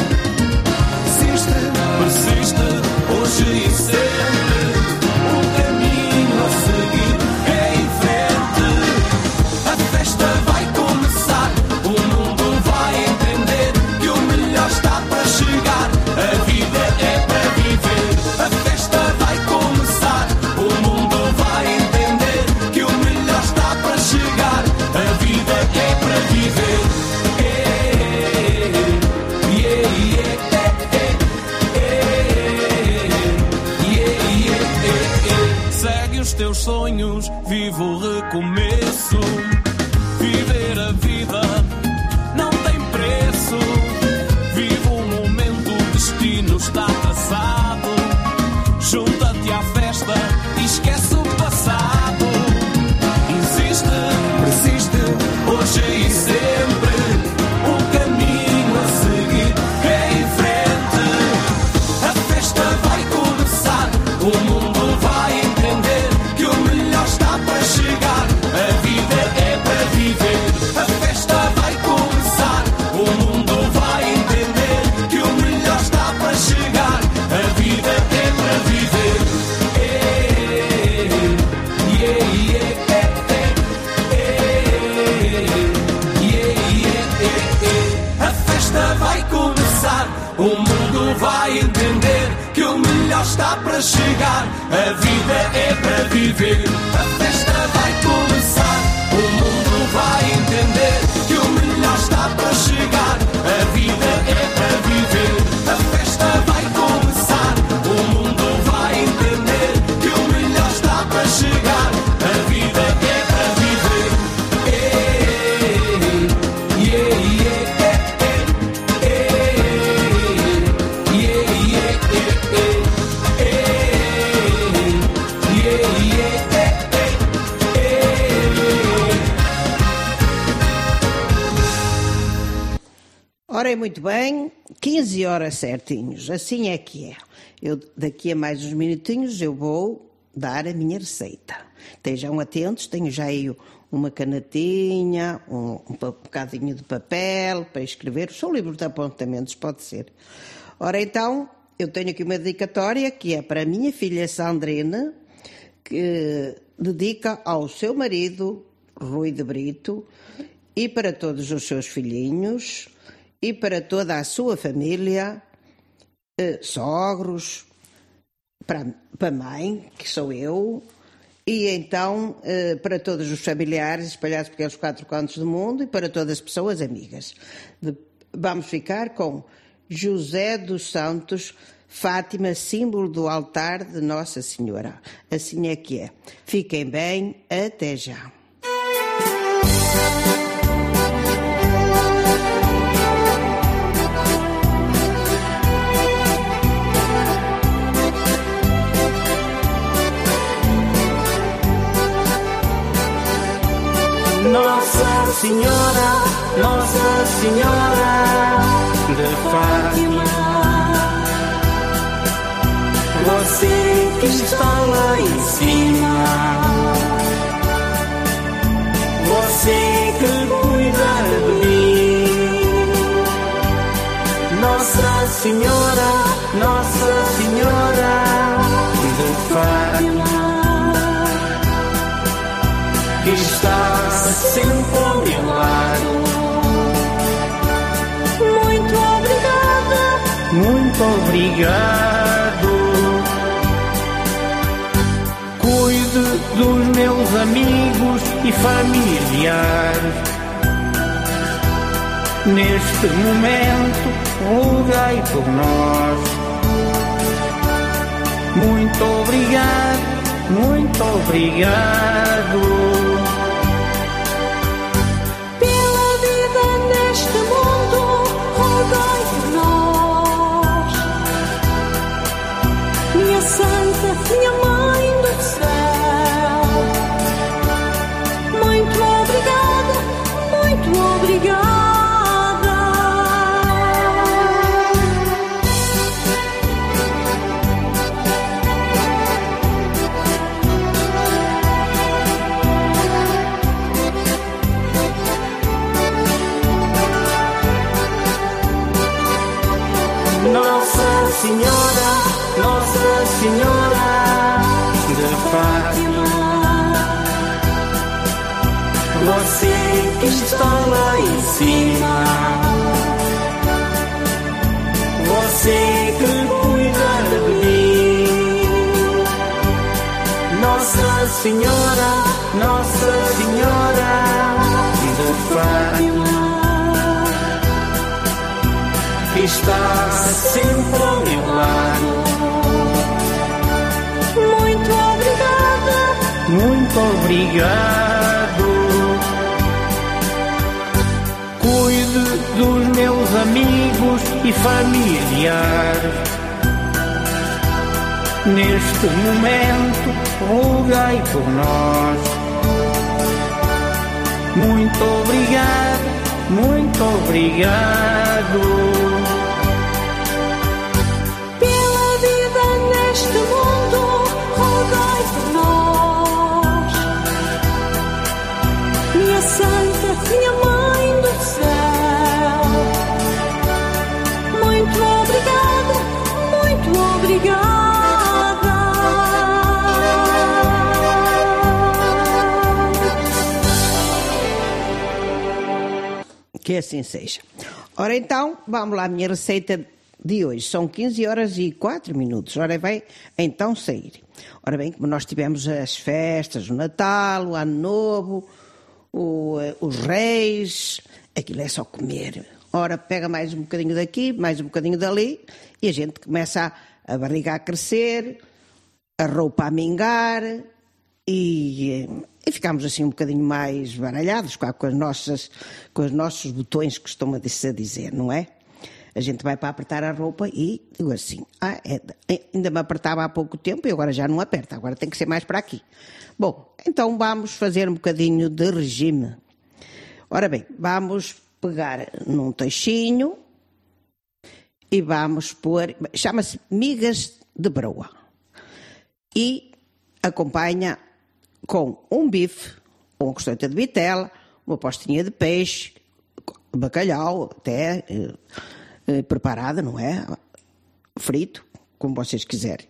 Persiste, hoje e sempre. O caminho a seguir é em frente. A festa vai começar. O mundo vai entender que o melhor está para chegar. A vida é para viver. A festa vai começar. O mundo vai entender que o melhor está para chegar. A vida é para viver. Segue os teus sonhos, viva o recomeço. Viver a vida não tem preço. Viva o momento, o destino está traçado. Junta-te à festa e esquece o passado. Insiste, persiste, hoje e sempre. O caminho a seguir é em frente. A festa vai começar. O mundo vai entender que o melhor está para chegar. A vida é para viver. A festa vai começar. O mundo vai entender que o melhor está para chegar. A vida é para viver. A festa vai começar. O mundo vai entender que o melhor está para chegar. A vida é para viver. A festa vai começar. O mundo vai entender que o melhor está para chegar. A vida é para viver. A festa vai começar. O mundo vai entender que o melhor está para chegar. A vida é para viver. Ora, muito bem, 15 horas certinhos, assim é que é. Eu, daqui a mais uns minutinhos eu vou dar a minha receita. Estejam atentos, tenho já aí uma canetinha, um bocadinho de papel para escrever. São livros de apontamentos, pode ser. Ora, então, eu tenho aqui uma dedicatória que é para a minha filha Sandrina, que dedica ao seu marido, Rui de Brito, e para todos os seus filhinhos, e para toda a sua família, sogros, para a mãe, que sou eu, e então para todos os familiares espalhados pelos 4 cantos do mundo e para todas as pessoas amigas. Vamos ficar com José dos Santos, Fátima, símbolo do altar de Nossa Senhora. Assim é que é. Fiquem bem, até já. Nossa Senhora de Fátima, você que está lá em cima, você que cuida de mim, Nossa Senhora de Fátima, que está sempre ao meu lado. Muito obrigado. Cuide dos meus amigos e familiares. Neste momento, rogai por nós. Muito obrigado, muito obrigado. Pela vida neste mundo, rogai por nós. Minha Santa, minha Mãe do céu, muito obrigada, muito obrigada. Senhora de Fátima. Você que está lá em cima, você que cuida de mim, Nossa Senhora de Fátima, que está sempre ao meu lado. Muito obrigada. Muito obrigado. Cuide dos meus amigos e familiares. Neste momento, rogai por nós. Muito obrigado, muito obrigado. Pela vida neste mundo, rogai por nós. Minha Santa, minha Mãe do céu, muito obrigada, muito obrigada. Que assim seja. Ora então, vamos lá, a minha receita de hoje. São 15h04. Ora, vai então sair. Ora bem, como nós tivemos as festas, o Natal, o Ano Novo, os Reis, aquilo é só comer. Ora, pega mais um bocadinho daqui, mais um bocadinho dali, e a gente começa a barriga a crescer, a roupa a mingar, e ficamos assim um bocadinho mais baralhados com os nossos botões que costuma a dizer, não é? A gente vai para apertar a roupa e digo assim, ainda me apertava há pouco tempo e agora já não aperta, agora tem que ser mais para aqui. Bom, então vamos fazer um bocadinho de regime. Ora bem, vamos pegar num tachinho e vamos pôr, chama-se migas de broa, e acompanha com um bife, uma costeleta de vitela, uma postinha de peixe, bacalhau, até preparada, não é? Frito, como vocês quiserem.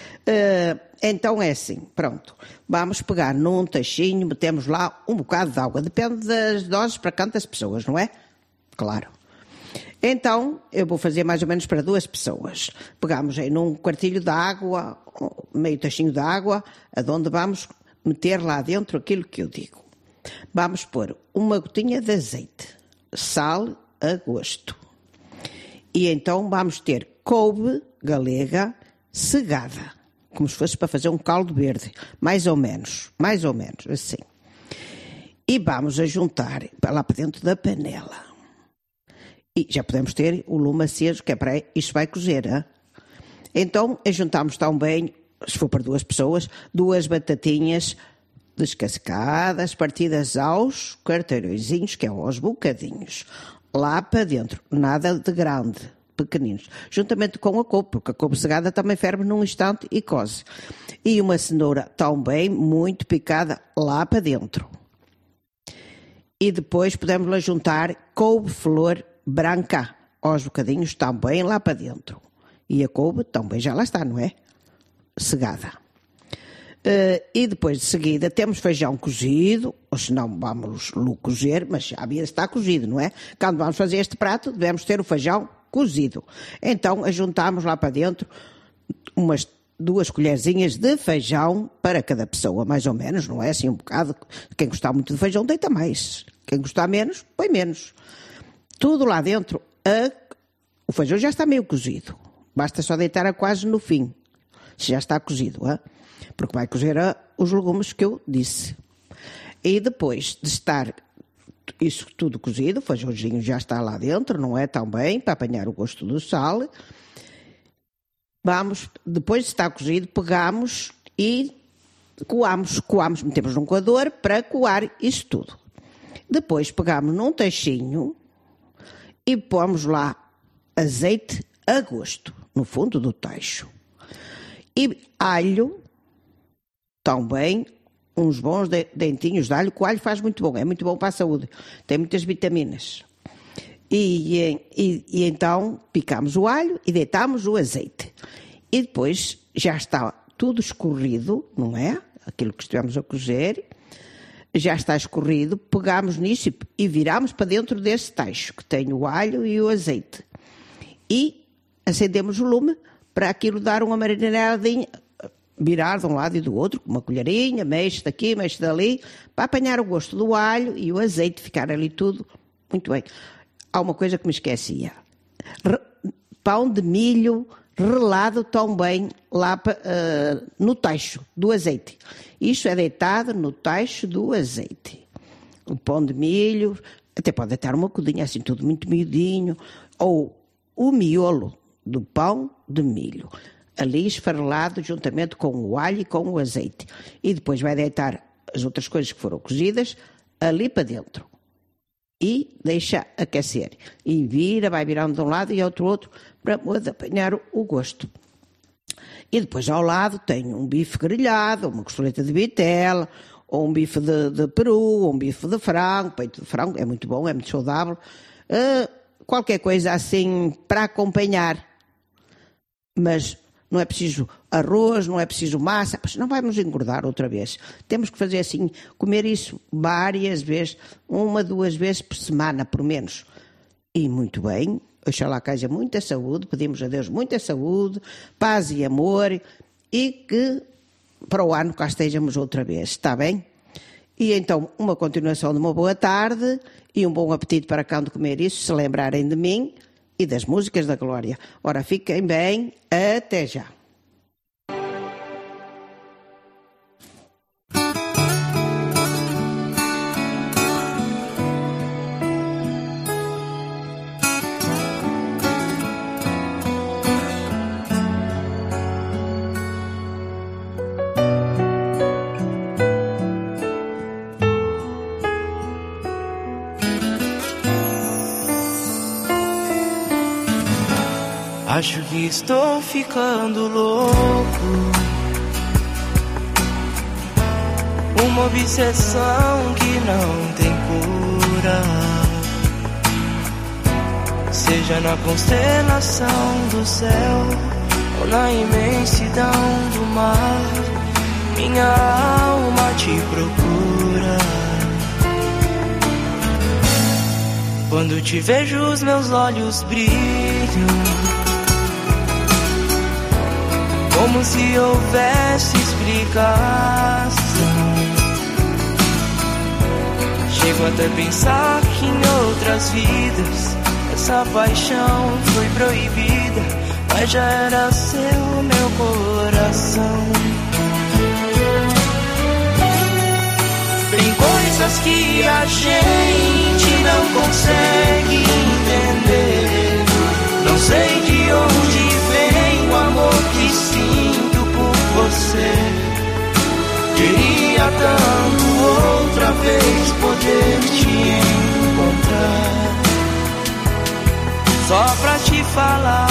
Então é assim, pronto. Vamos pegar num tachinho, metemos lá um bocado de água. Depende das doses para quantas pessoas, não é? Claro. Então, eu vou fazer mais ou menos para 2 pessoas. Pegamos aí num quartilho de água, meio tachinho de água, aonde vamos meter lá dentro aquilo que eu digo. Vamos pôr uma gotinha de azeite, sal a gosto. E então vamos ter couve galega segada, como se fosse para fazer um caldo verde, mais ou menos, assim. E vamos a juntar lá para dentro da panela. E já podemos ter o lume aceso, que é para isto vai cozer, hein? Então, juntamos tão bem, se for para 2 pessoas, 2 batatinhas descascadas, partidas aos quarteirõezinhos, que é aos bocadinhos. Lá para dentro, nada de grande, pequeninos. Juntamente com a couve, porque a couve segada também ferve num instante e coze. E uma cenoura tão bem, muito picada, lá para dentro. E depois podemos lá juntar couve-flor branca aos bocadinhos também lá para dentro. E a couve também já lá está, não é? Segada. E depois de seguida temos feijão cozido, ou se não vamos-lo cozer, mas já havia de estar cozido, não é? Quando vamos fazer este prato devemos ter o feijão cozido. Então ajuntamos lá para dentro umas 2 colherzinhas de feijão para cada pessoa, mais ou menos, não é? Assim um bocado. Quem gostar muito de feijão deita mais. Quem gostar menos, põe menos. Tudo lá dentro. O feijão já está meio cozido. Basta só deitar quase no fim. Se já está cozido, hein? Porque vai cozer os legumes que eu disse. E depois de estar isso tudo cozido, o feijãozinho já está lá dentro, não é? Também, para apanhar o gosto do sal. Vamos, depois de estar cozido, pegamos e coamos, metemos num coador para coar isso tudo. Depois pegamos num tachinho e pomos lá azeite a gosto, no fundo do tacho. E alho, também, uns bons dentinhos de alho, que o alho faz muito bom, é muito bom para a saúde, tem muitas vitaminas. E então picamos o alho e deitamos o azeite. E depois já está tudo escorrido, não é? Aquilo que estivemos a cozer, já está escorrido, pegamos nisso e viramos para dentro desse tacho, que tem o alho e o azeite. E acendemos o lume para aquilo dar uma marineadinha, virar de um lado e do outro, com uma colherinha, mexe daqui, mexe dali, para apanhar o gosto do alho e o azeite, ficar ali tudo muito bem. Há uma coisa que me esquecia. Pão de milho relado tão bem lá no tacho do azeite. Isto é deitado no tacho do azeite. O pão de milho, até pode deitar uma codinha assim, tudo muito miudinho, ou o miolo do pão de milho, ali esfarelado juntamente com o alho e com o azeite. E depois vai deitar as outras coisas que foram cozidas ali para dentro. E deixa aquecer. E vai virando de um lado e ao outro para apanhar o gosto. E depois ao lado tem um bife grelhado, uma costeleta de vitela, ou um bife de peru, ou um bife de frango, peito de frango, é muito bom, é muito saudável. Qualquer coisa assim para acompanhar. Mas não é preciso arroz, não é preciso massa, não vamos engordar outra vez. Temos que fazer assim, comer isso várias vezes, 1, 2 vezes por semana, por menos. E muito bem, oxalá que haja muita saúde, pedimos a Deus muita saúde, paz e amor, e que para o ano cá estejamos outra vez, está bem? E então, uma continuação de uma boa tarde e um bom apetite para cá onde comer isso, se lembrarem de mim e das músicas da Glória. Ora, fiquem bem, até já. Acho que estou ficando louco. Uma obsessão que não tem cura. Seja na constelação do céu ou na imensidão do mar, minha alma te procura. Quando te vejo os meus olhos brilham, como se houvesse explicação. Chego até pensar que em outras vidas essa paixão foi proibida, mas já era seu meu coração. Tem coisas que a gente não consegue entender. Não sei de onde vem o amor que sinto por você. Queria tanto outra vez poder te encontrar, só pra te falar.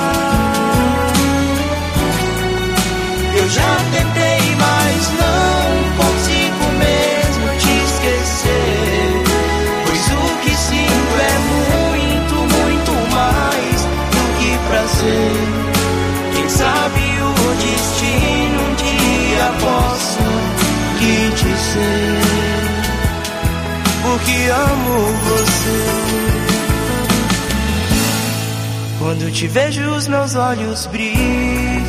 Eu já tentei, mas não consigo mesmo te esquecer, pois o que sinto é muito, muito mais do que prazer. Quem sabe o destino um dia possa lhe dizer, porque amo você. Quando te vejo os meus olhos brilham,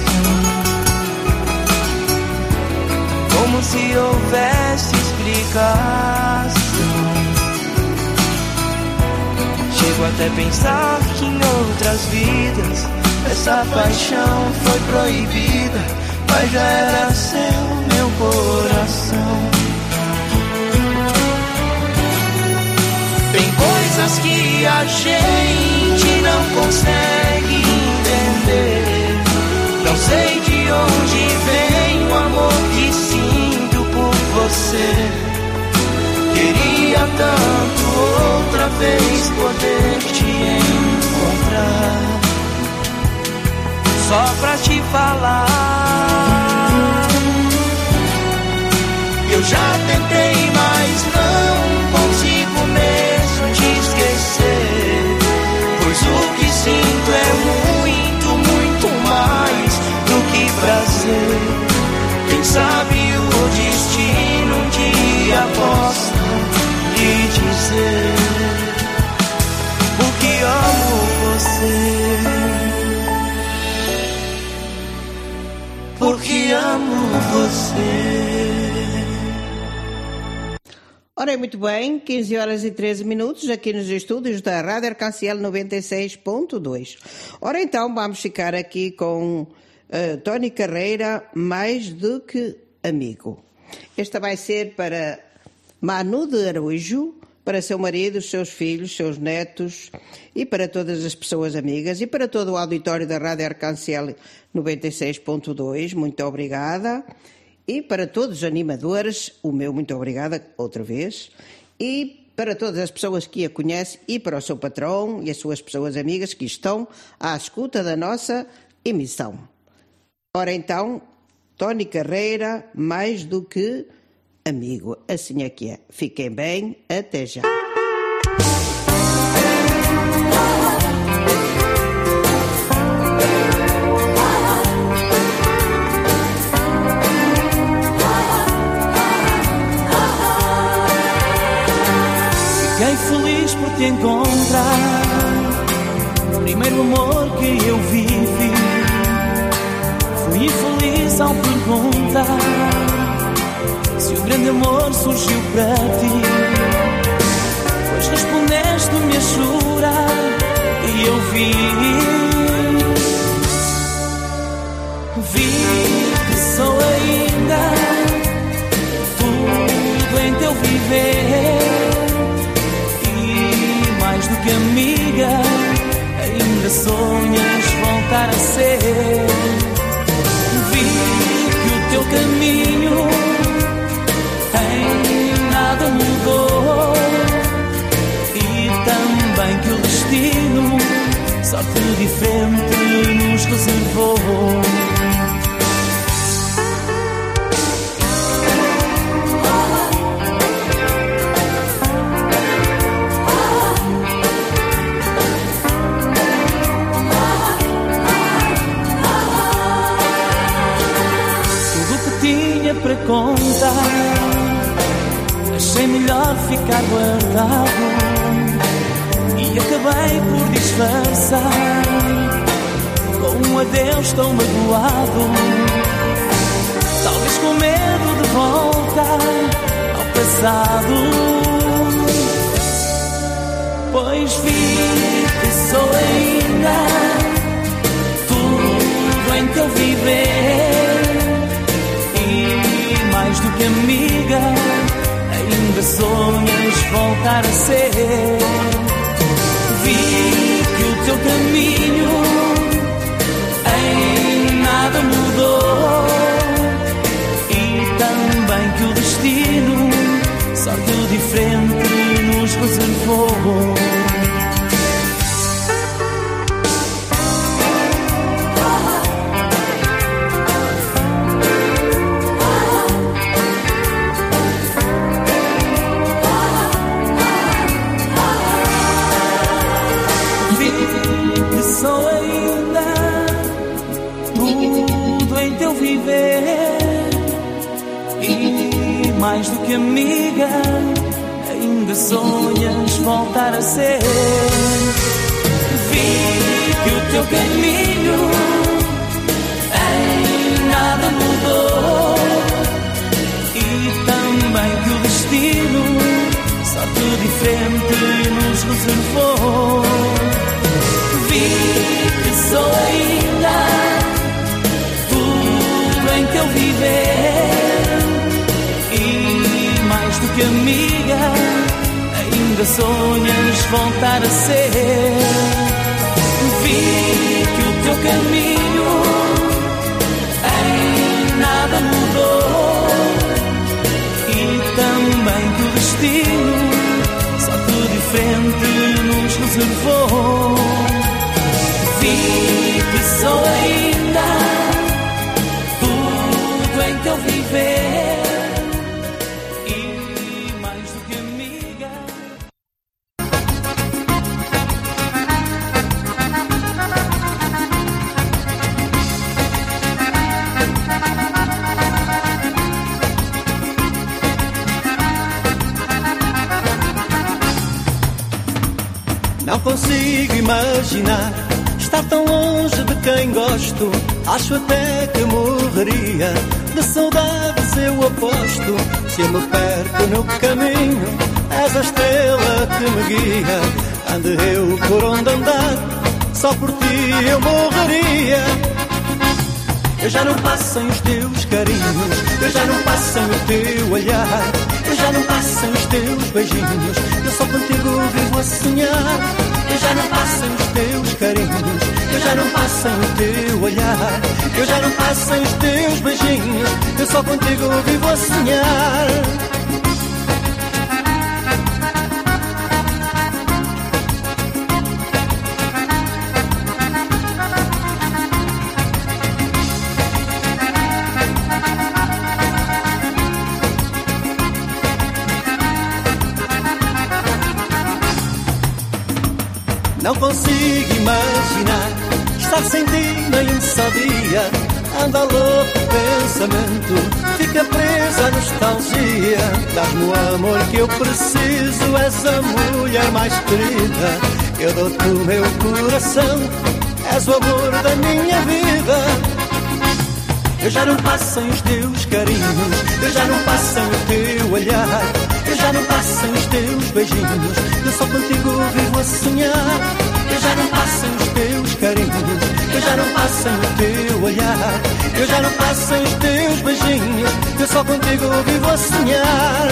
como se houvesse explicação. Chego até a pensar que em outras vidas essa paixão foi proibida, mas já era seu meu coração. Tem coisas que a gente não consegue entender. Não sei de onde vem o amor que sinto por você. Queria tanto outra vez poder te encontrar, só pra te falar. Eu já tentei, mas não consigo mesmo te esquecer, pois o que sinto é muito, muito mais sabe o destino um dia possa lhe dizer o que amo você, porque amo você. Ora, muito bem, 15 horas e 13 minutos aqui nos estúdios da Rádio Arcanciel 96.2. Ora, então, vamos ficar aqui com Tony Carreira, Mais do que Amigo. Esta vai ser para Manu de Araújo, para seu marido, seus filhos, seus netos e para todas as pessoas amigas e para todo o auditório da Rádio Arcanciel 96.2. Muito obrigada. E para todos os animadores, o meu muito obrigada outra vez. E para todas as pessoas que a conhecem e para o seu patrão e as suas pessoas amigas que estão à escuta da nossa emissão. Ora então, Tony Carreira, Mais do que Amigo. Assim é que é. Fiquem bem, até já. Fiquei feliz por te encontrar, primeiro amor que eu vivi. Fui infeliz ao perguntar se o grande amor surgiu para ti, pois respondeste-me a chorar e eu vi que sou ainda tudo em teu viver. Mais do que amiga, ainda sonhas voltar a ser. Vi que o teu caminho em nada mudou e também que o destino sorte diferente nos reservou. Para contar, achei melhor ficar guardado e acabei por disfarçar com um adeus tão magoado, talvez com medo de voltar ao passado, pois vi que sou ainda tudo em teu viver. Mais do que amiga, ainda sonhas voltar a ser. Vi que o teu caminho em nada mudou e também que o destino sorte diferente nos reservou. Sou ainda tudo em teu viver e mais do que amiga, ainda sonhas voltar a ser. Vi que o teu caminho em nada mudou e também que o destino sorte diferente nos reservou. Vi que sou ainda tudo em teu viver e mais do que amiga, ainda sonhas voltar a ser. Vi que o teu caminho em nada mudou e também que o destino sorte diferente nos reservou. Vi que sou ainda tudo em teu viver e mais do que amiga. Não consigo imaginar estar tão longe de quem gosto. Acho até que morreria de saudades, eu aposto. Se eu me perco no caminho, és a estrela que me guia. Ande eu por onde andar, só por ti eu morreria. Eu já não passo sem os teus carinhos, eu já não passo sem o teu olhar, eu já não passo sem os teus beijinhos, eu só contigo vivo a sonhar. Eu já não passo sem os teus carinhos, eu já não passo sem o teu olhar, eu já não passo sem os teus beijinhos, eu só contigo vivo a sonhar. Não consigo imaginar estar sem ti nem um só dia. Anda louco o pensamento, fica presa a nostalgia. Dás-me o amor que eu preciso, és a mulher mais querida. Eu dou-te o meu coração, és o amor da minha vida. Eu já não passo sem os teus carinhos, eu já não passo sem o teu olhar, eu já não passo sem os teus beijinhos, eu só contigo vivo a sonhar. Eu já não passo sem os teus carinhos, eu já não passo sem o teu olhar, eu já não passo sem os teus beijinhos, eu só contigo vivo a sonhar.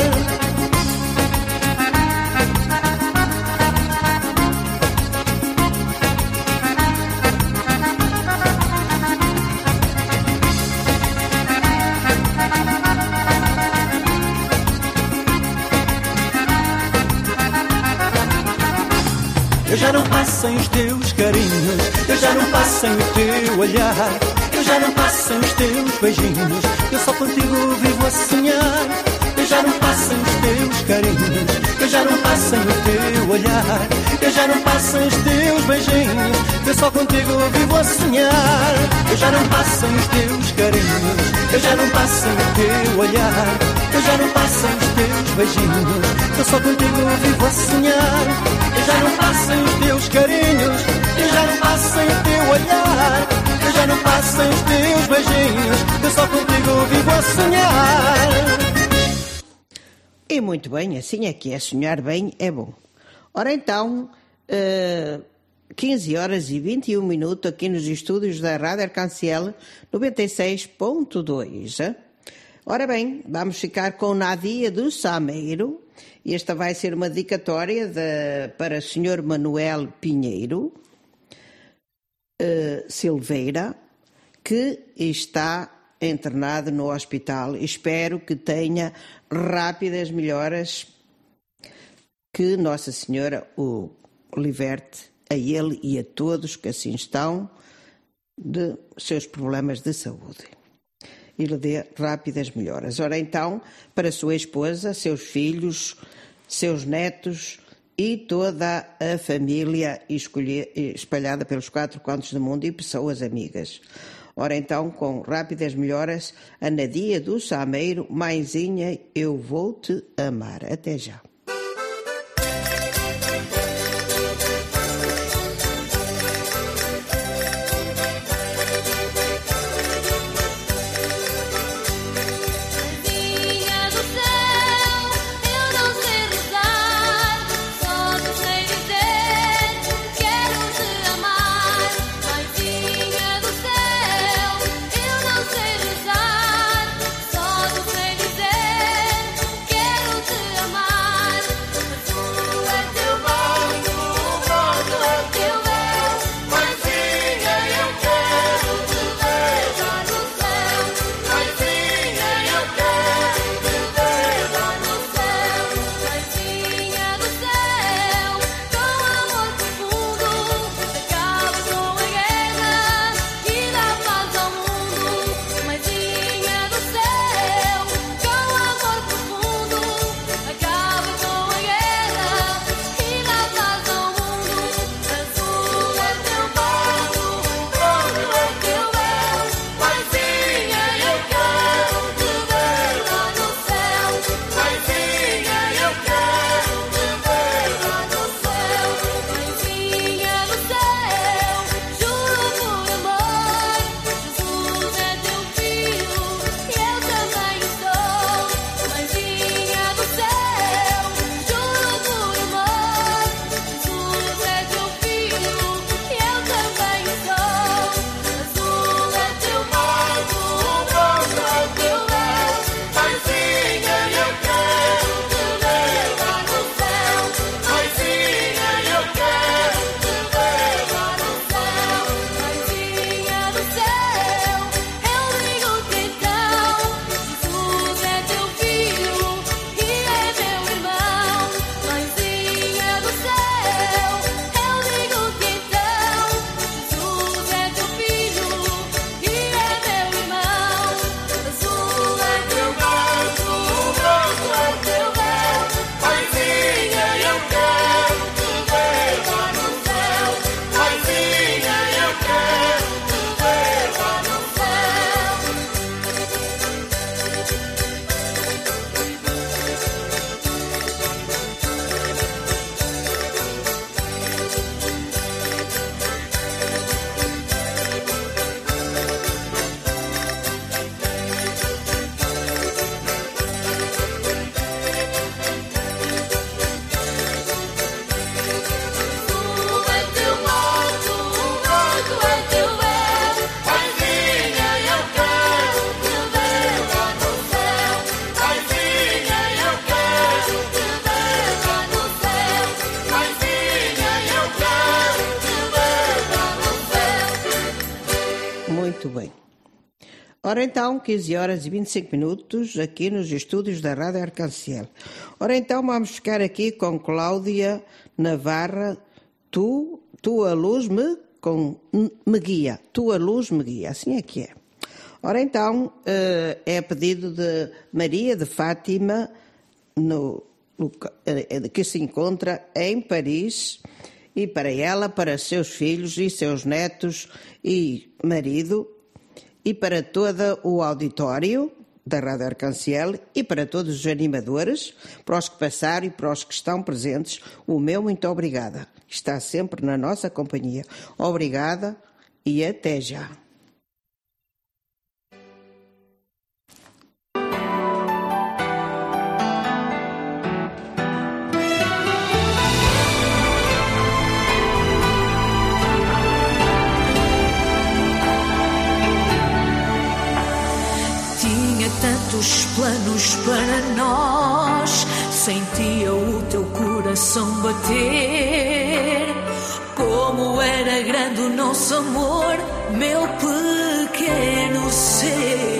Eu já não passo sem os teus carinhos, eu já não passo sem o teu olhar, eu já não passo sem os teus beijinhos, eu só contigo vivo a sonhar. Eu já não passo sem os teus carinhos, eu já não passo sem o teu olhar, eu já não passo sem os teus beijinhos, eu só contigo vivo a sonhar. Eu já não passo sem os teus carinhos, eu já não passo sem o teu olhar, eu já não passo sem os teus beijinhos, eu só contigo vivo a sonhar. Eu já não passo sem os teus carinhos, eu já não passo sem o teu olhar, eu já não passo sem os teus beijinhos, eu só contigo vivo a sonhar. E muito bem, assim é que é, sonhar bem é bom. Ora então, 15 horas e 21 minutos aqui nos estúdios da Rádio Arcanciel 96.2. Ora bem, vamos ficar com Nadia do Sameiro. E esta vai ser uma dedicatória para o Sr. Manuel Pinheiro Silveira, que está internado no hospital. Espero que tenha rápidas melhoras, que Nossa Senhora o liberte a ele e a todos que assim estão de seus problemas de saúde e lhe dê rápidas melhoras. Ora então, para sua esposa, seus filhos, seus netos e toda a família espalhada pelos 4 cantos do mundo e pessoas amigas. Ora então, com rápidas melhoras, a Nadia do Sameiro, mãezinha, eu vou te amar. Até já. Só de sei dizer, quero te amar. Ora então, 15 horas e 25 minutos aqui nos estúdios da Rádio Arcanciel. Ora então, vamos ficar aqui com Cláudia Navarra, Tua Luz me guia, Tua Luz me guia, assim é que é. Ora então, é pedido de Maria de Fátima, que se encontra em Paris, e para ela, para seus filhos e seus netos e marido, e para todo o auditório da Rádio Arcanciel e para todos os animadores, para os que passaram e para os que estão presentes, o meu muito obrigada. Está sempre na nossa companhia. Obrigada e até já. Tantos planos para nós, sentia o teu coração bater. Como era grande o nosso amor, meu pequeno ser.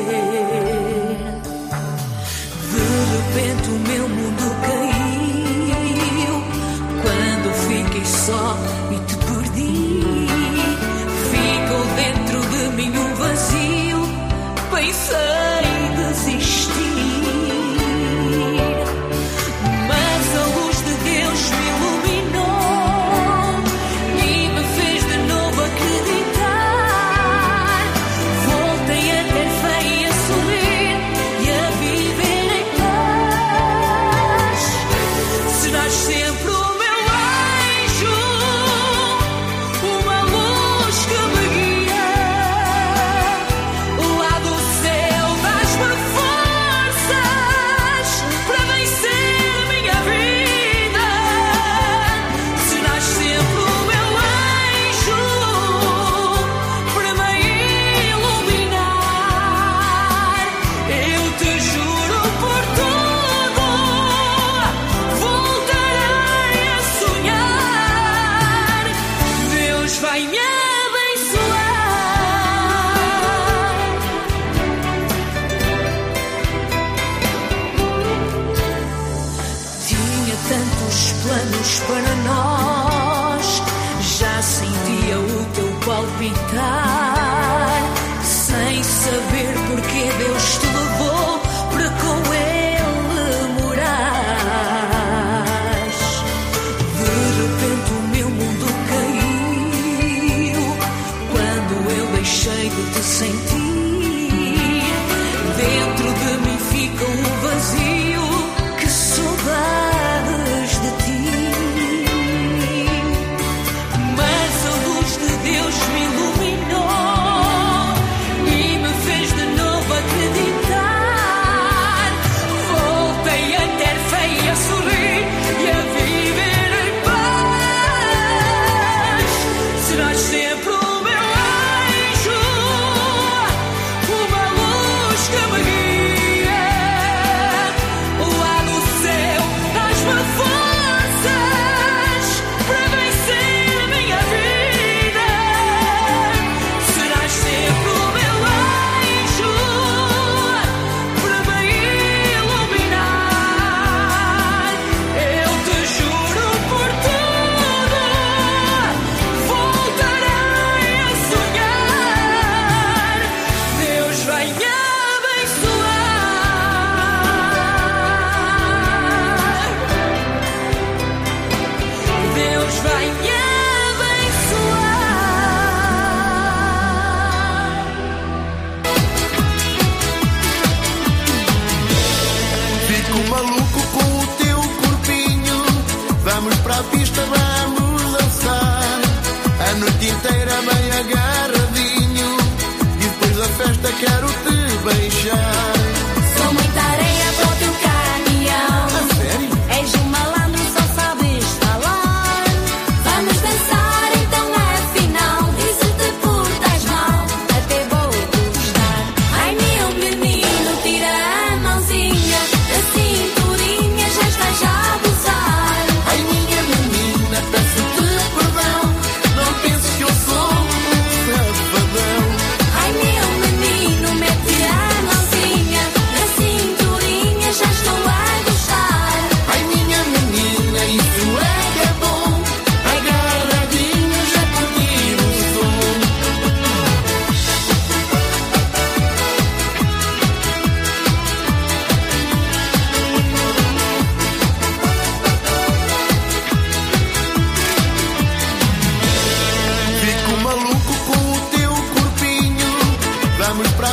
De repente o meu mundo caiu, quando fiquei só e te perdi. Ficou dentro de mim um vazio, pensei desistir, mas a luz de Deus me iluminou e me fez de novo acreditar. Voltei a ter fé e a sorrir e a viver em paz. Serás sempre o meu anjo, uma luz que me guia lá do céu. Para nós, já sentia o teu palpitar, sem saber porque Deus te levou para com Ele morares. De repente o meu mundo caiu, quando eu deixei de te sentir. Dentro de mim fica um vazio, que saudades de ti. Deus me iluminou e me fez de novo acreditar. Voltei a ter fé e a sorrir e a viver em paz. Serás sempre o meu anjo, uma luz que me guia. Lá no céu dás-me forças para vencer a minha vida. Sempre o meu anjo para me iluminar. Eu te juro por tudo, voltarei a sonhar. Deus vai me abençoar. Deus vai me abençoar. Maluco com o teu corpinho, vamos para a pista, vamos dançar a noite inteira bem agarradinho, e depois da festa quero te beijar. Sou muita areia para o teu caminhão. A sério? És um malandro, só sabes falar. Vamos dançar então afinal, e se te portas mal, até vou gostar. Ai meu menino, tira a mãozinha da cinturinha, já estás a abusar. Ai minha menina, peço-te perdão, não penses que eu sou um safadão. Ai meu menino, mete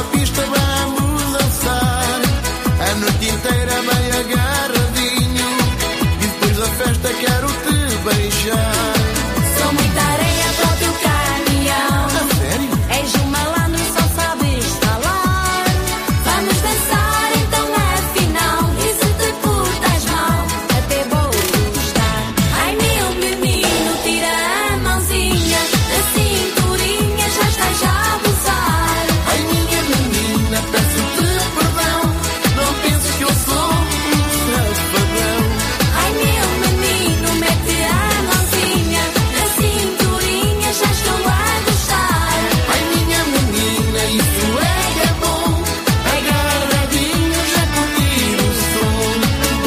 pista, vamos dançar. A noite inteira bem agarradinho. E depois da festa quero te beijar. Sou muita areia para o teu caminhão. A sério? És um malandro, só sabes falar. Vamos dançar então afinal. E se te portas mal, até vou gostar. Ai meu menino, tira a mãozinha da cinturinha, já estás a abusar. Ai minha menina, peço-te perdão. Não penses que eu sou um safadão. Ai meu menino, mete a mãozinha da cinturinha, já estou a gostar. Ai minha menina, isso é que é bom. Agarradinho já curtir o som.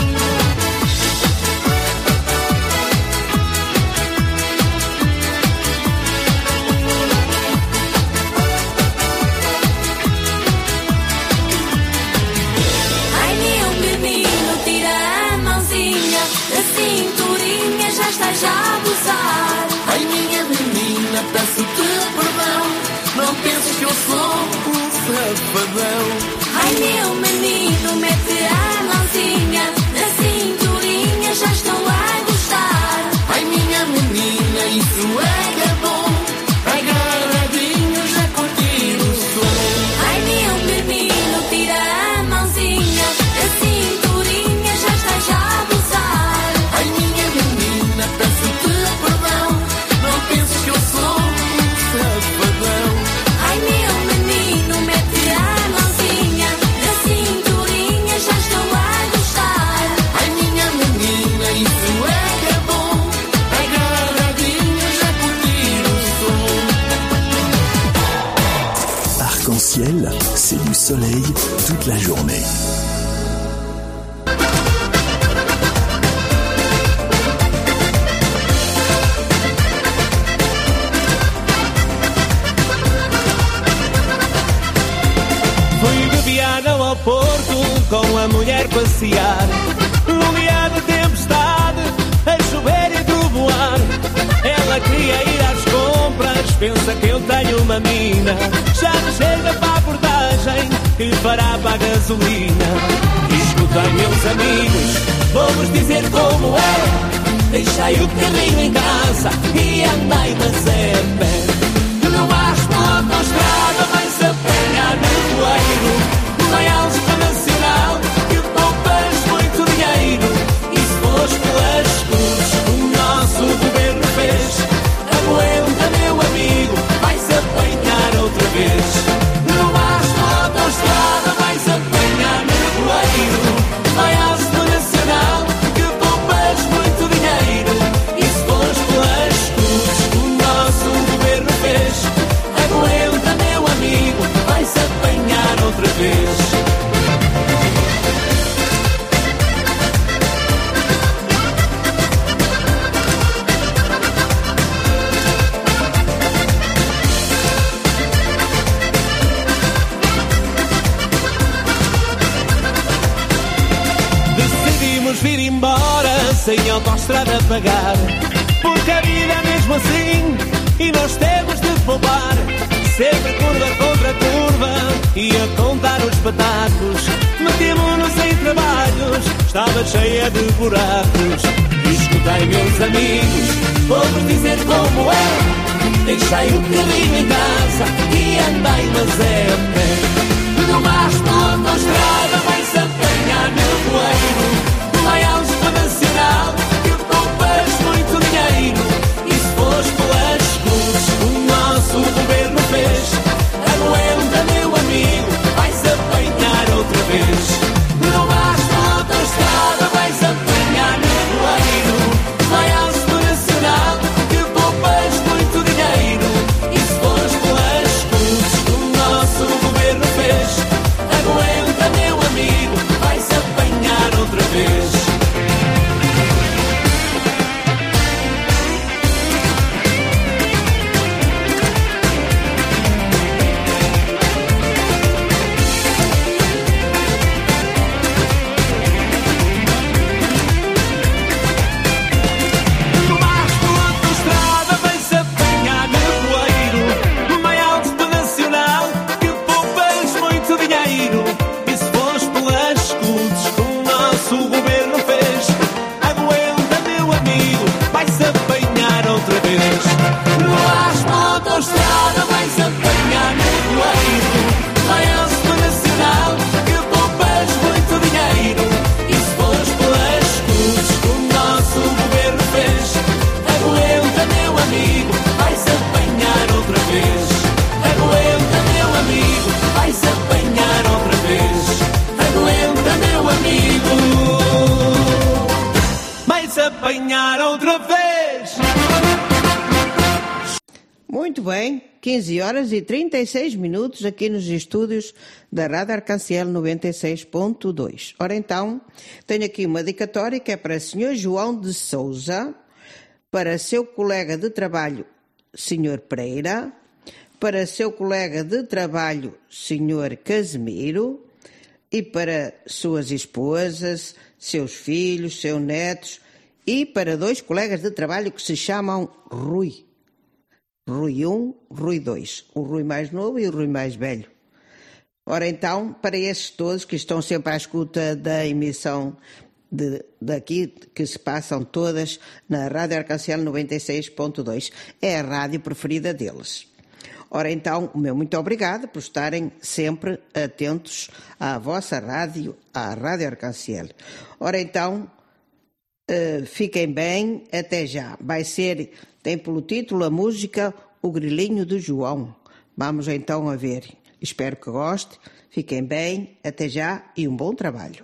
Ai meu menino, tira a mãozinha da cinturinha, já estás a abusar. Ai minha menina, peço-te perdão. Não penses que eu sou um safadão. Ai meu menino, mete a mãozinha da cinturinha, já estou a gostar. Ai minha menina, isso é que é bom. Agarradinho já curtir o som. Ai meu menino, tira a mãozinha da cinturinha, já estás a abusar. Ai minha menina, peço-te perdão. Não penses que eu sou um safadão. Ai meu menino, mete a mãozinha da cinturinha, já estou a gostar. Ai minha menina, isso é que é bom. Agarradinho já curtir o som. Arc-en-ciel, c'est du soleil toute la journée. Fui de Viana ao Porto com a mulher passear. Num dia de tempestade, a chover e trovoar. Ela queria ir às compras, pensa que eu tenho uma mina. Já me chega para a portagem que fará para a gasolina. Escutai meus amigos, vou-vos dizer como é. Deixai o carrinho em casa e andai mas é a pé. Não vais pela autostrada, vais apanhar nevoeiro. Vai ao Expo Nacional que poupas muito dinheiro. E se fores pelas cruzes que o nosso governo fez, aguenta meu amigo, vais apanhar outra vez. Não vais pela autostrada, vais apanhar nevoeiro. Vai ao Expo Nacional que poupas muito dinheiro. E se fores pelas cruzes que o nosso governo fez, aguenta meu amigo, vais apanhar outra vez. Decidimos vir embora sem autostrada a pagar, porque a vida é mesmo assim e nós temos de poupar. Sempre curva contra curva e a contar os patacos. Metimos-nos em trabalhos, estava cheia de buracos. Escutai meus amigos, vou-vos dizer como é. Deixai o carrinho em casa e andai mas é a pé. Não vais pela autostrada, vais apanhar nevoeiro. Vai ao Expo Nacional que poupas muito dinheiro. E se fores pelas cruzes que o nosso governo fez, aguenta meu amigo, vais apanhar outra vez. Não vais pela autostrada, vais apanhar nevoeiro. Vai ao Expo Nacional que poupas muito dinheiro. E se fores pelas cruzes que o nosso governo fez, apanhar outra vez. Muito bem, 15 horas e 36 minutos aqui nos estúdios da Rádio Arcanciel 96.2. Ora então, tenho aqui uma dedicatória que é para o Sr. João de Souza, para seu colega de trabalho, Sr. Pereira, para seu colega de trabalho, Sr. Casimiro, e para suas esposas, seus filhos, seus netos, e para 2 colegas de trabalho que se chamam Rui. Rui 1, Rui 2. O Rui mais novo e o Rui mais velho. Ora então, para esses todos que estão sempre à escuta da emissão daqui, que se passam todas na Rádio Arcanciel 96.2. É a rádio preferida deles. Ora então, o meu muito obrigado por estarem sempre atentos à vossa rádio, à Rádio Arcanciel. Ora então, fiquem bem, até já. Tem pelo título a música O Grilinho do João. Vamos então a ver. Espero que goste. Fiquem bem, até já e um bom trabalho.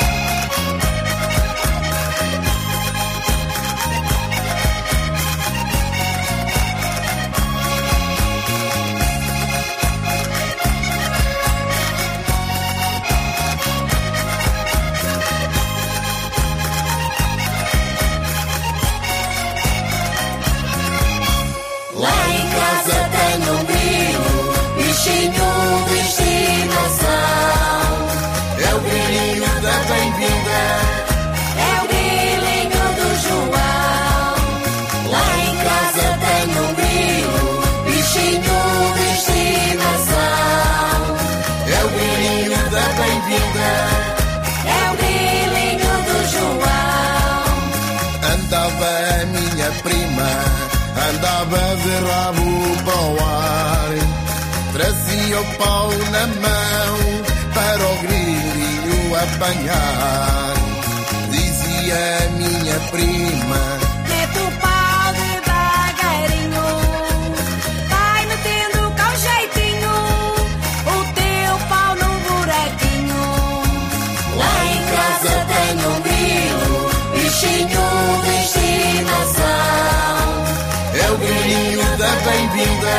Bichinho de estimação, é o grilinho da bem-vinda, é o grilinho do João. Lá em casa tenho um grilo, bichinho de estimação, é o grilinho da bem-vinda, é o grilinho do João. Andava a minha prima, andava de rabo para o ar, trazia o pau na mão para o grilinho apanhar. Dizia a minha prima: mete o pau devagarinho, vai metendo com jeitinho o teu pau num buraquinho. Lá em casa tenho um grilo, bichinho de estimação, é o grilinho da bem-vinda,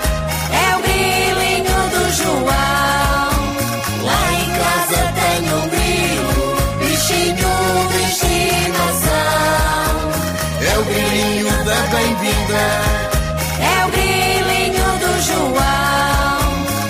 João. Lá em casa tenho um grilo, bichinho de estimação, é o grilinho da bem-vinda, é o grilinho do João.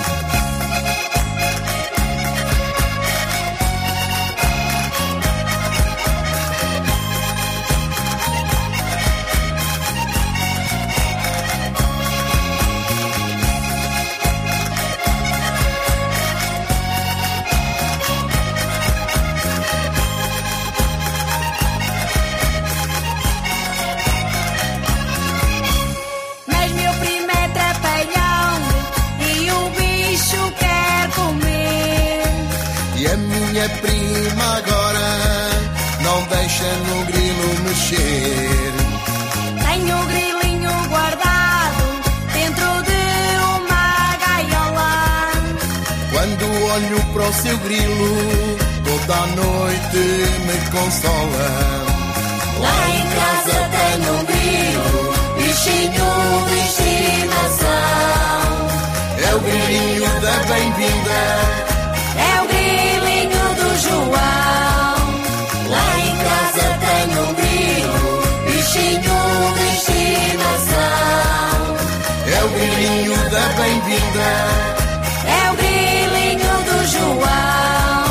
Minha prima agora não deixa no grilo mexer. Tenho o grilinho guardado dentro de uma gaiola. Quando olho para o seu grilo, toda a noite me consola. Lá em casa tenho um grilo, bichinho de estimação, é o grilinho da bem-vinda, João. Lá em casa tenho um grilo, bichinho de estimação, é o grilinho da bem-vinda, é o grilinho do João.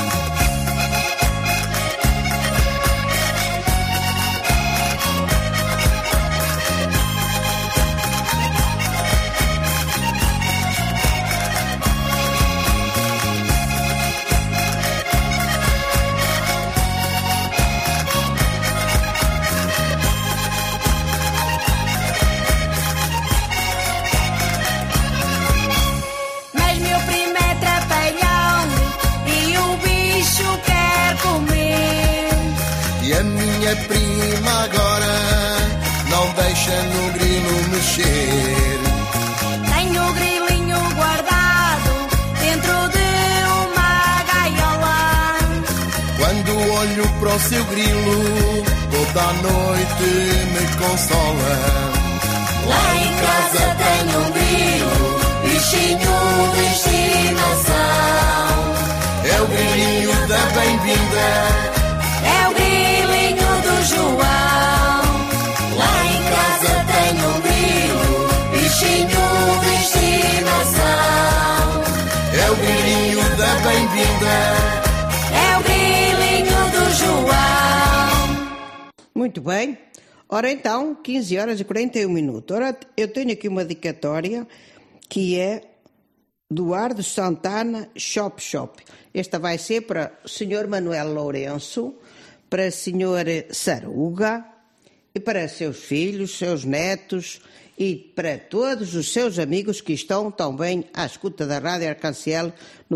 Minha prima agora não deixa no grilo mexer. Tenho o grilinho guardado dentro de uma gaiola. Quando olho para o seu grilo, toda a noite me consola. Lá em casa tenho um grilo, bichinho de estimação. É o grilinho da bem-vinda, é o grilinho do João. Lá em casa tenho um grilo, bichinho de estimação. é o grilinho da bem-vinda, é o grilinho do João. Muito bem. Ora então, 15 horas e 41 minutos. Ora, eu tenho aqui uma dedicatória que é Eduardo Santana Shop Shop. Esta vai ser para o Sr. Manuel Lourenço, para a Sra. Saruga e para seus filhos, seus netos e para todos os seus amigos que estão também à escuta da Rádio Arcanciel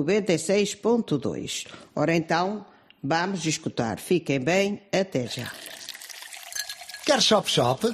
96.2. Ora então, vamos escutar. Fiquem bem, até já. Quer Shop Shop?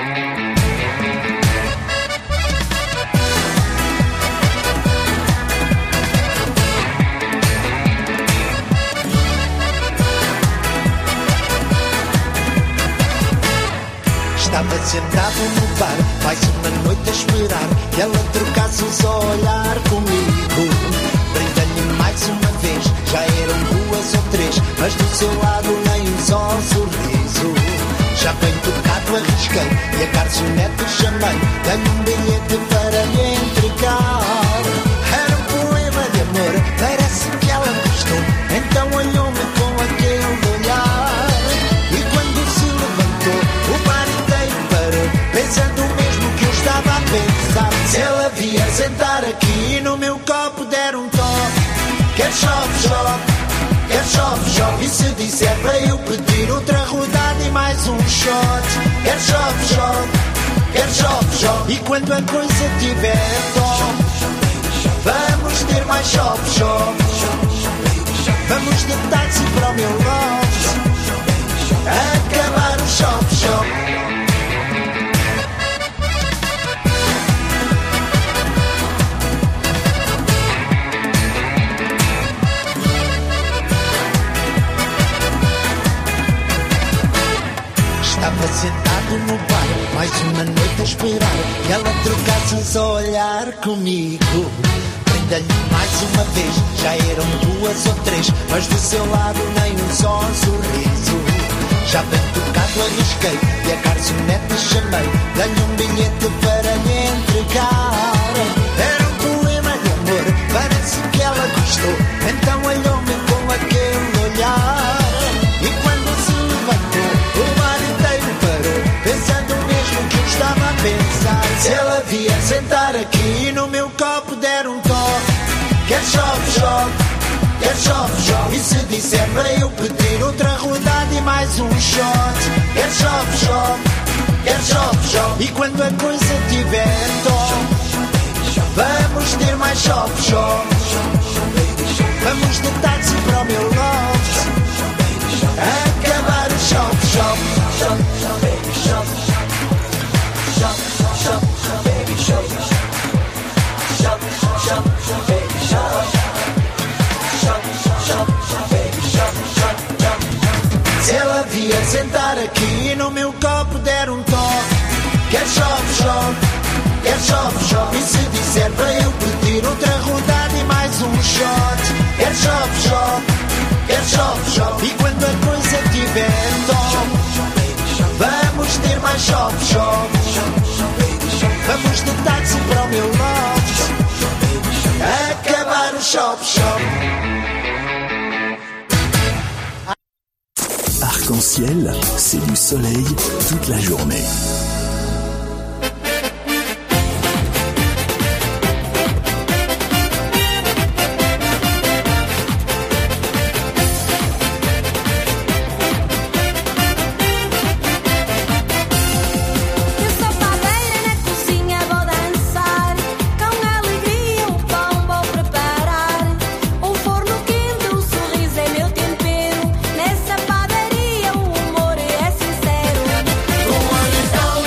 Estava sentado no bar, mais uma noite a esperar que ela trocasse um só olhar comigo. Brindei-lhe mais uma vez, já eram 2 ou 3, mas do seu lado nem um só sorriso. Já bem tocado arrisquei e a garçonete chamei, dei-lhe um bilhete para lhe entregar. Era um poema de amor, parece que ela gostou, então olhou-me com aquele olhar. E quando se levantou, o bar inteiro parou, pensando o mesmo que eu estava a pensar. Se ela via sentar aqui e no meu copo der um toque, quer Shop Shop, quer Shop Shop. E se disser para eu pedir outra rodada e mais um shot, quer Shop Shop, quer Shop Shop. E quando a coisa tiver tom, vamos ter mais Shop Shop. Vamos de táxi para o meu loft, acabar o Shop Shop. Estava sentado no bar, mais uma noite a esperar que ela trocasse um só olhar comigo. Brindei-lhe mais uma vez, já eram 2 ou 3, mas do seu lado nem um só sorriso. Já bem tocado arrisquei e a garçonete chamei, dei-lhe um bilhete para lhe entregar. Era um poema de amor, parece que ela gostou, então olhou-me com aquele olhar. E quando se levantou, o bar inteiro parou, pensando o mesmo que eu estava a pensar. Se ela via sentar aqui e no meu copo der um toque, quer Shop Shop, quer Shop Shop. E se disser para eu pedir outra rodada e mais um shot, quer Shop Shop, quer Shop Shop. E quando a coisa tiver tom, vamos ter mais Shop Shop. Vamos de táxi para o meu loft, acabar o Shop Shop. Shop, shop, baby, shop. Shop, shop, shop, baby, shop. Shop, shop, shop, baby, shop. Shop, shop, shop, baby, shop, shop, shop. Se ela via sentar aqui e no meu copo der um toque, quer Shop Shop, quer Shop Shop. E se disser para eu pedir outra rodada e mais um shot, quer Shop Shop, quer Shop Shop. E quando a coisa tiver tom, vamos ter mais Shop Shop. Vamos de táxi para o meu loft, acabar o Shop Shop. Arc-en-ciel, c'est du soleil toute la journée. Com olhos tão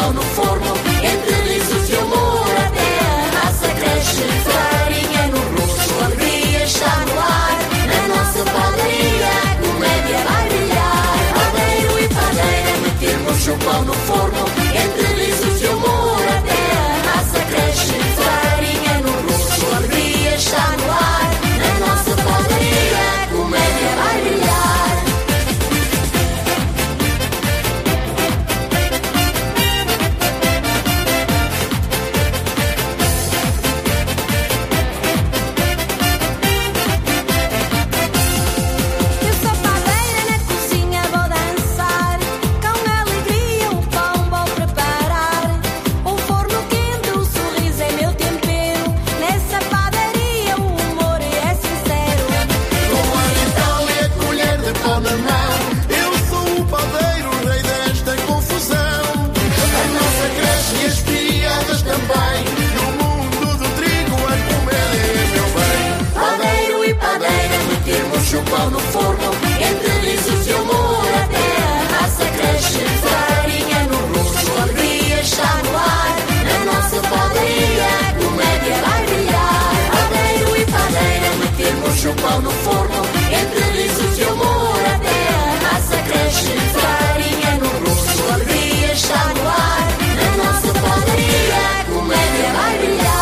pão no forno, entre risos e amor até a raça cresce. Farinha no rosto, alegria está no ar, na nossa padaria a comédia vai brilhar. Padeiro e padeira, metemos o pão no forno, entre risos e amor até a raça cresce. Farinha no rosto, alegria está no ar, na nossa padaria a comédia vai brilhar. O pão no forno, entre risos e amor até a raça cresce. Farinha no rosto, alegria está no ar, na nossa padaria a comédia vai brilhar. Padeiro e padeira, metemos o pão no forno, entre risos e amor até a raça cresce. Farinha no rosto, alegria está no ar, na nossa padaria a comédia vai brilhar.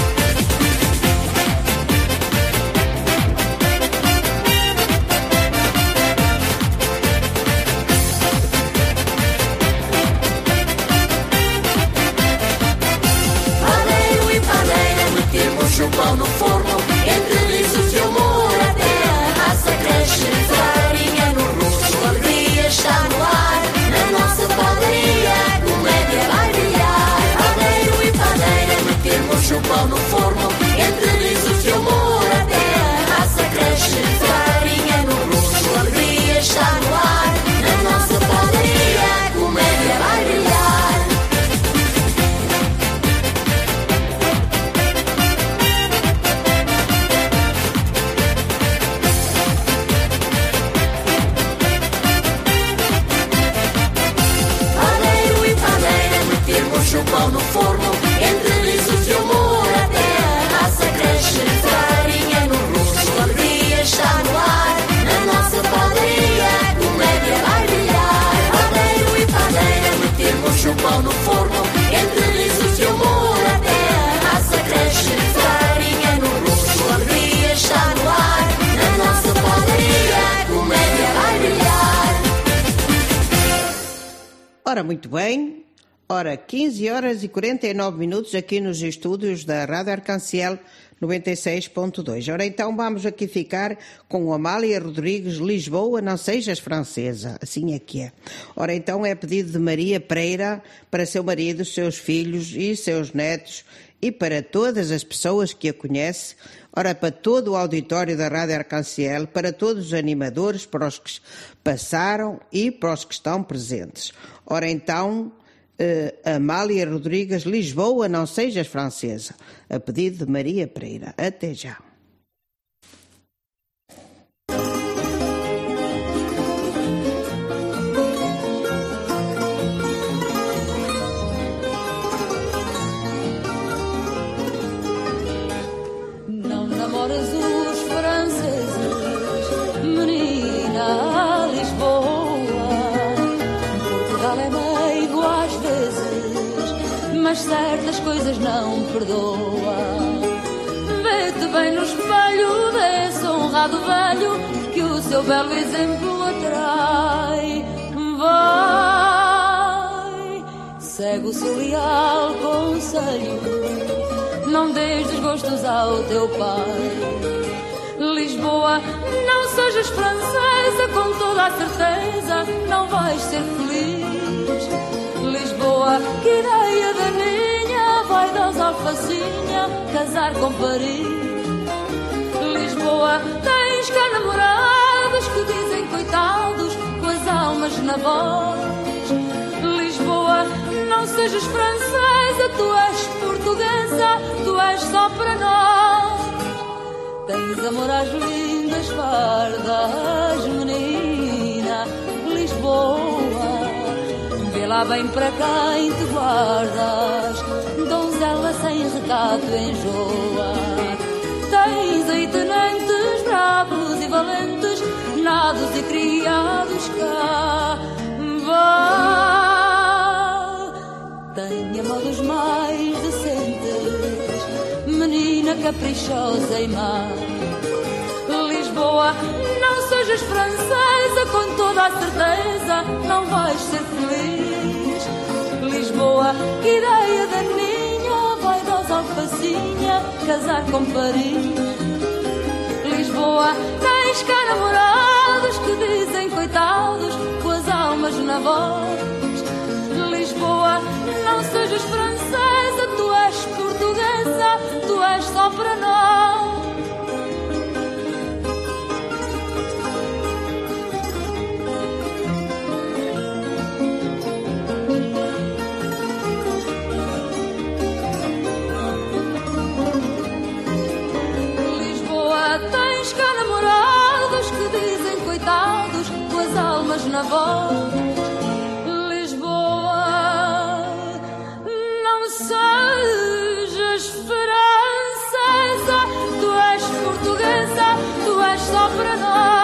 O pão no forno, entre risos e amor até a raça cresce. Farinha no rosto, alegria está no ar, na nossa padaria a comédia vai brilhar. Padeiro e padeira, metemos o pão no forno, entre risos e amor até a raça cresce. Farinha no rosto, alegria está no ar, na nossa padaria a comédia vai brilhar. O pão no forno, entre risos e amor até a raça cresce. Farinha no rosto, alegria está no ar, na nossa padaria a comédia vai brilhar. Padeiro e padeira, metemos o pão no forno, entre risos e amor até a raça cresce. Farinha no rosto, alegria está no ar, na nossa padaria a comédia vai brilhar. Ora, muito bem. Ora, 15 horas e 49 minutos aqui nos estúdios da Rádio Arcanciel 96.2. Ora, então vamos aqui ficar com Amália Rodrigues, Lisboa, não sejas francesa. Assim é que é. Ora, então é pedido de Maria Pereira para seu marido, seus filhos e seus netos e para todas as pessoas que a conhecem. Ora, para todo o auditório da Rádio Arcanciel, para todos os animadores, para os que passaram e para os que estão presentes. Ora, então... Amália Rodrigues, Lisboa, não sejas francesa, a pedido de Maria Pereira. Até já. Não namoras os franceses, menina, Lisboa. Portugal é meigo às vezes, mas certas coisas não perdoa. Vê-te bem no espelho desse honrado velho que o seu belo exemplo atrai. Vai, segue o seu leal conselho, não dês desgostos ao teu pai. Lisboa, não sejas francesa, com toda a certeza não vais ser feliz. Lisboa, que ideia da minha, vaidosa alfacinha, casar com Paris. Lisboa, tens cá namorados que dizem coitados, com as almas na voz. Lisboa, não sejas francesa, tu és portuguesa, tu és só para nós. Tens amor às lindas fardas, menina, Lisboa. Vê lá bem para quem te guardas, donzela sem recato enjoa. Tens aí tenentes bravos e valentes, nados e criados cá. Vá, tenha modos mais decentes, menina caprichosa e má. Lisboa, não sejas francesa, com toda a certeza não vais ser feliz. Lisboa, que ideia daninha, vaidosa alfacinha, casar com Paris. Lisboa, tens cá namorados que dizem coitados, com as almas na voz. Lisboa, não sejas francesa, tu és portuguesa, tu és só para nós. Tens cá namorados que dizem coitados, com as almas na voz. Lisboa, não sejas francesa, tu és portuguesa, tu és só para nós.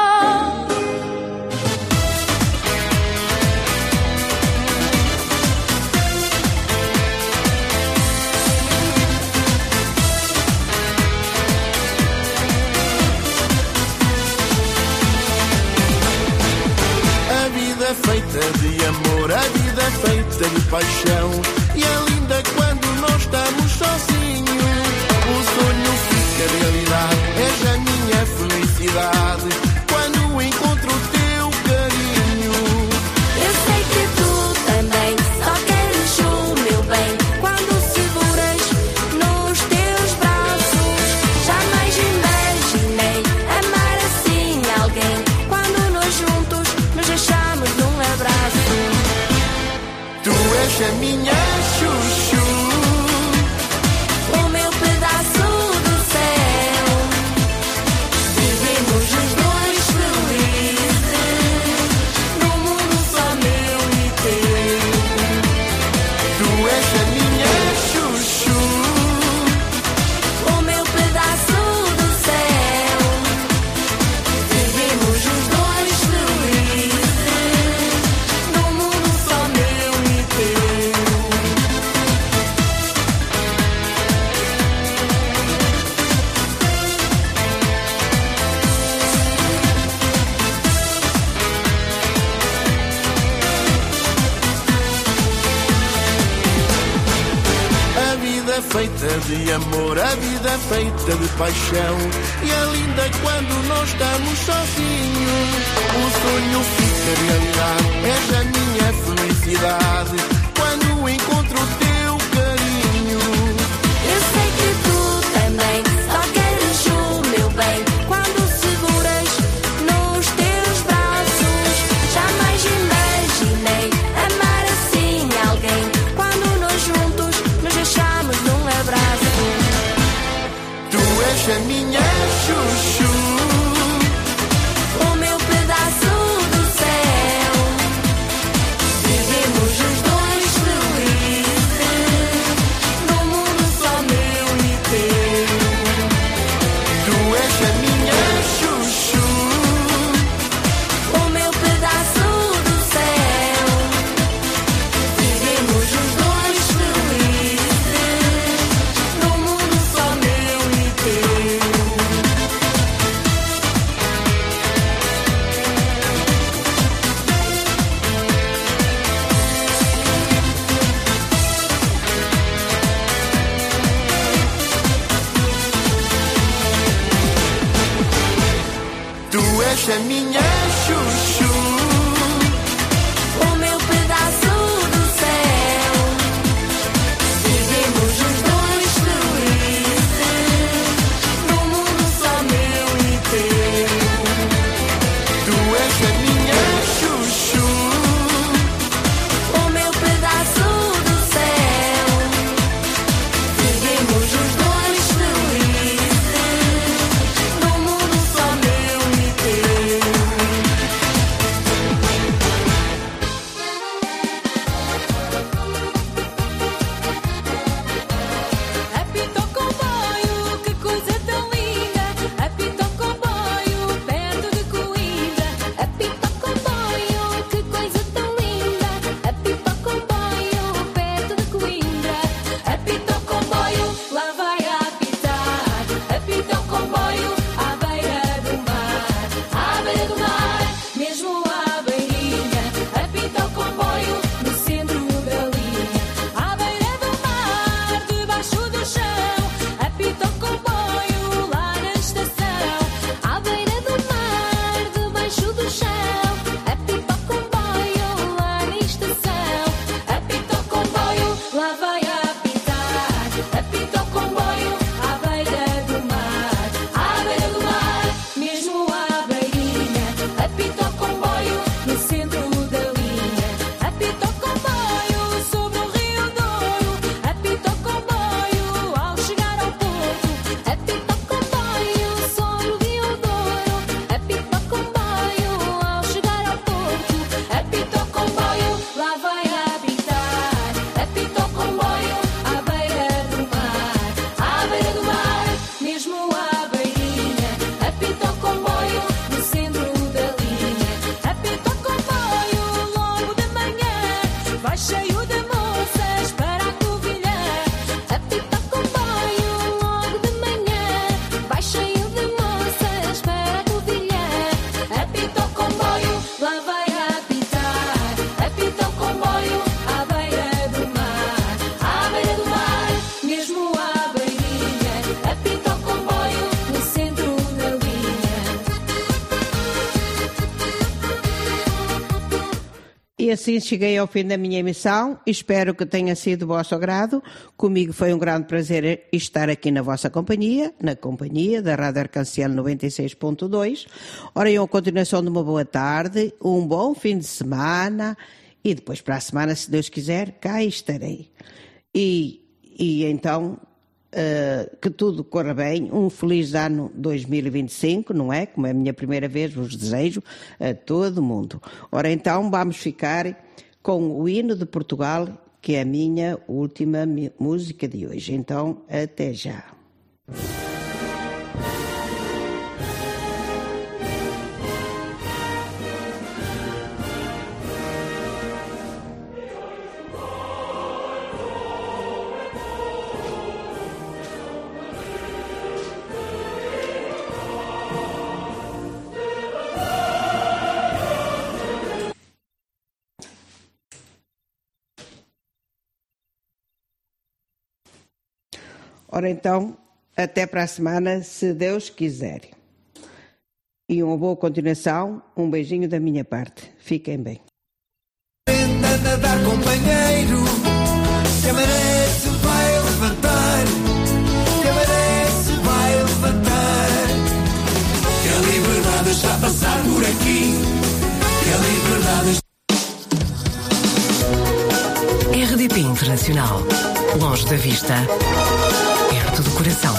Feita de amor, a vida feita de paixão. E é linda quando nós estamos sozinhos. O sonho fica realidade, és a minha felicidade quando encontro o teu carinho. Eu sei que tu também só queres o meu bem. Quando seguras nos teus braços, jamais imaginei amar assim alguém. Quando nós juntos nos deixamos num abraço. Tu és a minha chuchu, o meu pedaço do céu. Vivemos os dois felizes, num mundo só meu e teu. tu és a minha chuchu, O meu pedaço do céu. Vivemos os dois felizes, num mundo só meu e teu. a vida feita de amor, a vida feita de paixão. E é linda quando nós estamos sozinhos. O sonho fica realidade, és a minha felicidade quando encontro o teu carinho. Eu sei que tu também só queres o meu bem. Quando seguras nos teus braços, jamais imaginei amar assim alguém. Quando nós juntos nos deixamos num abraço. Tu és a minha chuchu, O meu pedaço do céu. Vivemos os dois felizes, num mundo só meu e teu. tu és a minha chuchu, O meu pedaço do céu. Vivemos os dois felizes, num mundo só meu e teu. tu és a minha chuchu, O meu pedaço do céu. Vivemos os dois felizes, num mundo só meu e teu. tu és a minha chuchu, O meu pedaço do céu. Vivemos os dois felizes, num mundo só meu e teu. E assim cheguei ao fim da minha emissão. Espero que tenha sido do vosso agrado. Comigo foi um grande prazer estar aqui na vossa companhia, na companhia da Rádio Arcanciel 96.2. Ora, a continuação de uma boa tarde, um bom fim de semana e depois para a semana, se Deus quiser, cá estarei. E então, que tudo corra bem, um feliz ano 2025, não é? Como é a minha primeira vez, vos desejo a todo mundo. Ora, então, vamos ficar com o hino de Portugal, que é a minha última música de hoje. Então, até já. Ora então, até para a semana, se Deus quiser. E uma boa continuação, um beijinho da minha parte. Fiquem bem. Tenta nadar, companheiro, que a maré se vai levantar, que a maré se vai levantar. Que a liberdade está a passar por aqui, que a liberdade está... RDP Internacional. Longe da vista, perto do coração.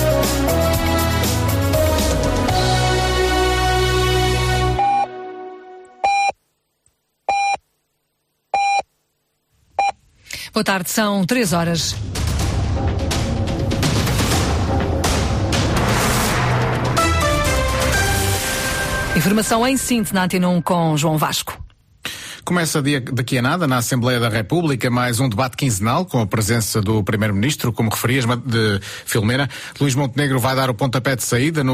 Boa tarde, são 3 horas. Informação em síntese na Antena 1 com João Vasco. Começa daqui a nada, na Assembleia da República, mais um debate quinzenal com a presença do Primeiro-Ministro, como referias, de Filomena. Luís Montenegro vai dar o pontapé de saída no